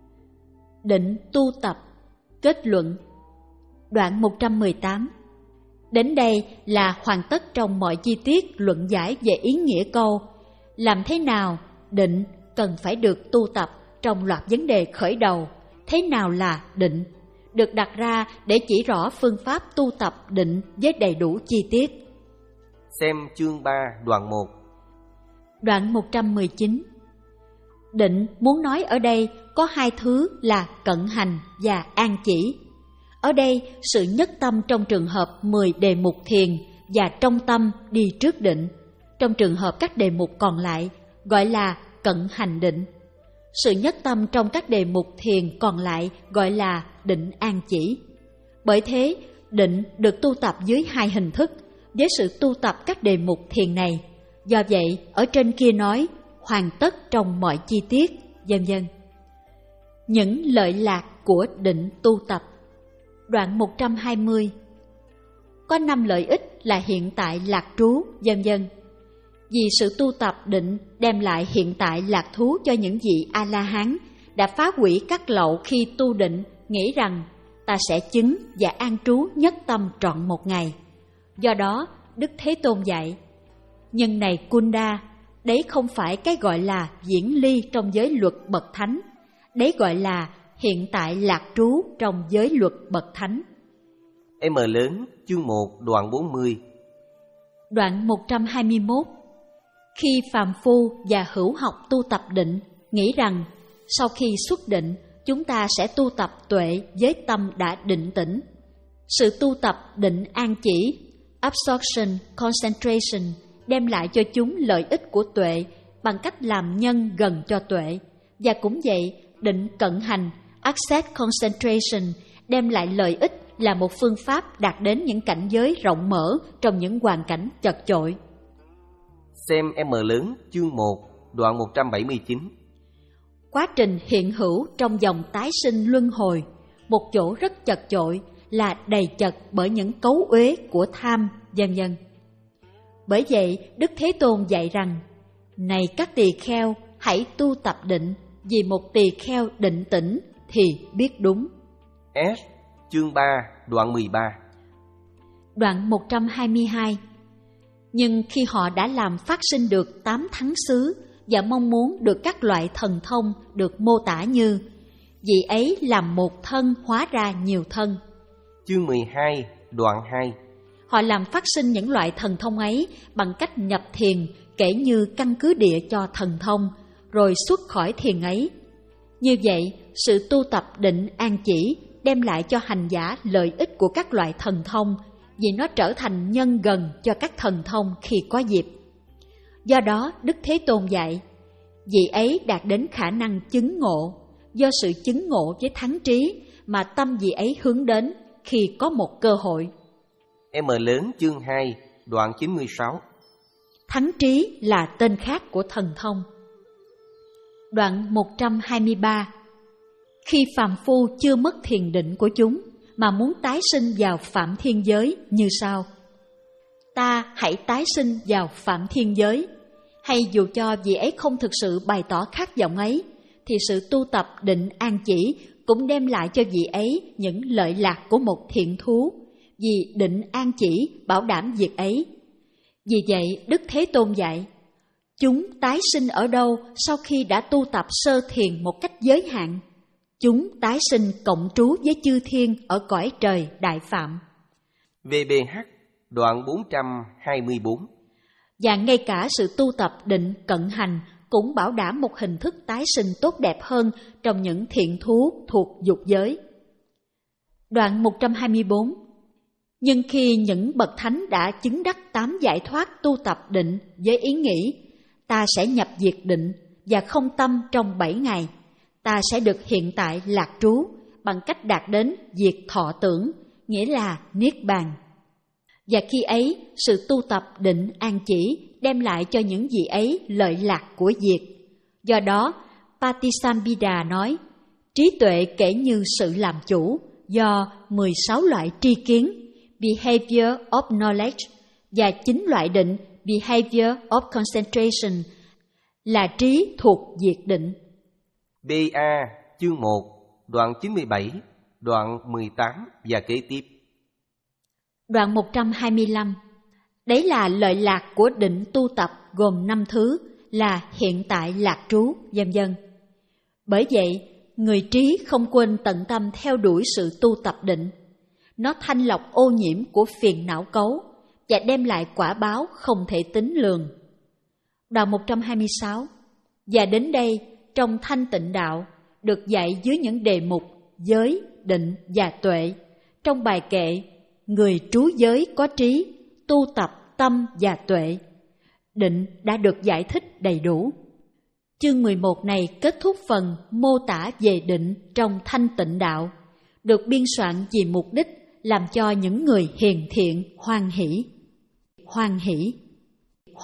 Định tu tập, kết luận. Đoạn một trăm mười tám. Đến đây là hoàn tất trong mọi chi tiết luận giải về ý nghĩa câu làm thế nào định cần phải được tu tập trong loạt vấn đề khởi đầu. Thế nào là định được đặt ra để chỉ rõ phương pháp tu tập định với đầy đủ chi tiết. Xem chương ba đoạn một. Đoạn một trăm mười chín. Định muốn nói ở đây có hai thứ là cận hành và an chỉ. Ở đây sự nhất tâm trong trường hợp mười đề mục thiền và trong tâm đi trước định. Trong trường hợp các đề mục còn lại gọi là cận hành định. Sự nhất tâm trong các đề mục thiền còn lại gọi là định an chỉ. Bởi thế, định được tu tập dưới hai hình thức với sự tu tập các đề mục thiền này. Do vậy, ở trên kia nói hoàn tất trong mọi chi tiết, vân vân. Những lợi lạc của định tu tập. Đoạn một trăm hai mươi. Có năm lợi ích là hiện tại lạc trú, vân vân. Vì sự tu tập định đem lại hiện tại lạc thú cho những vị A-la-hán đã phá hủy các lậu khi tu định, nghĩ rằng ta sẽ chứng và an trú nhất tâm trọn một ngày. Do đó, Đức Thế Tôn dạy, nhân này Kunda, đấy không phải cái gọi là diễn ly trong giới luật bậc thánh, đấy gọi là hiện tại lạc trú trong giới luật bậc thánh. M lớn, chương một, đoạn bốn mươi. Đoạn một trăm hai mươi mốt. Khi phàm phu và hữu học tu tập định, nghĩ rằng sau khi xuất định, chúng ta sẽ tu tập tuệ với tâm đã định tĩnh. Sự tu tập định an chỉ absorption, concentration đem lại cho chúng lợi ích của tuệ bằng cách làm nhân gần cho tuệ. Và cũng vậy, định cận hành, access concentration đem lại lợi ích là một phương pháp đạt đến những cảnh giới rộng mở trong những hoàn cảnh chật chội. Xem M lớn chương một, đoạn một trăm bảy mươi chín. Quá trình hiện hữu trong dòng tái sinh luân hồi, một chỗ rất chật chội là đầy chật bởi những cấu uế của tham, vân vân. Bởi vậy, Đức Thế Tôn dạy rằng: này các tỳ kheo, hãy tu tập định, vì một tỳ kheo định tĩnh thì biết đúng. S chương ba, đoạn mười ba. Đoạn một trăm hai mươi hai. Nhưng khi họ đã làm phát sinh được tám thắng xứ và mong muốn được các loại thần thông được mô tả như vị ấy làm một thân hóa ra nhiều thân. Chương mười hai, đoạn hai. Họ làm phát sinh những loại thần thông ấy bằng cách nhập thiền kể như căn cứ địa cho thần thông, rồi xuất khỏi thiền ấy. Như vậy, sự tu tập định an chỉ đem lại cho hành giả lợi ích của các loại thần thông, vì nó trở thành nhân gần cho các thần thông khi có dịp. Do đó, Đức Thế Tôn dạy, vị ấy đạt đến khả năng chứng ngộ, do sự chứng ngộ với thắng trí mà tâm vị ấy hướng đến khi có một cơ hội. M lớn chương hai, đoạn chín mươi sáu. Thắng trí là tên khác của thần thông. Đoạn một trăm hai mươi ba. Khi phàm phu chưa mất thiền định của chúng mà muốn tái sinh vào phạm thiên giới như sau: ta hãy tái sinh vào phạm thiên giới. Hay dù cho vị ấy không thực sự bày tỏ khát vọng ấy, thì sự tu tập định an chỉ cũng đem lại cho vị ấy những lợi lạc của một thiện thú, vì định an chỉ bảo đảm việc ấy. Vì vậy, Đức Thế Tôn dạy, chúng tái sinh ở đâu sau khi đã tu tập sơ thiền một cách giới hạn? Chúng tái sinh cộng trú với chư thiên ở cõi trời đại phạm. vê bê hát đoạn bốn trăm hai mươi bốn. Và ngay cả sự tu tập định cận hành cũng bảo đảm một hình thức tái sinh tốt đẹp hơn trong những thiện thú thuộc dục giới. Đoạn một trăm hai mươi bốn. Nhưng khi những bậc thánh đã chứng đắc tám giải thoát tu tập định với ý nghĩ ta sẽ nhập diệt định và không tâm trong bảy ngày, ta sẽ được hiện tại lạc trú bằng cách đạt đến diệt thọ tưởng, nghĩa là niết bàn. Và khi ấy, sự tu tập định an chỉ đem lại cho những vị ấy lợi lạc của diệt. Do đó, Patisambhida nói, trí tuệ kể như sự làm chủ do mười sáu loại tri kiến, behavior of knowledge, và chín loại định, behavior of concentration, là trí thuộc diệt định. bê a chương một, đoạn chín mươi bảy, đoạn mười tám và kế tiếp. Đoạn một trăm hai mươi lăm. Đấy là lợi lạc của định tu tập gồm năm thứ là hiện tại lạc trú, vân vân. Bởi vậy, người trí không quên tận tâm theo đuổi sự tu tập định. Nó thanh lọc ô nhiễm của phiền não cấu và đem lại quả báo không thể tính lường. Đoạn một trăm hai mươi sáu. Và đến đây, trong thanh tịnh đạo, được dạy dưới những đề mục giới, định và tuệ. Trong bài kệ, người trú giới có trí, tu tập tâm và tuệ. Định đã được giải thích đầy đủ. Chương mười một này kết thúc phần mô tả về định trong thanh tịnh đạo, được biên soạn vì mục đích làm cho những người hiền thiện hoan hỷ. Hoan hỷ.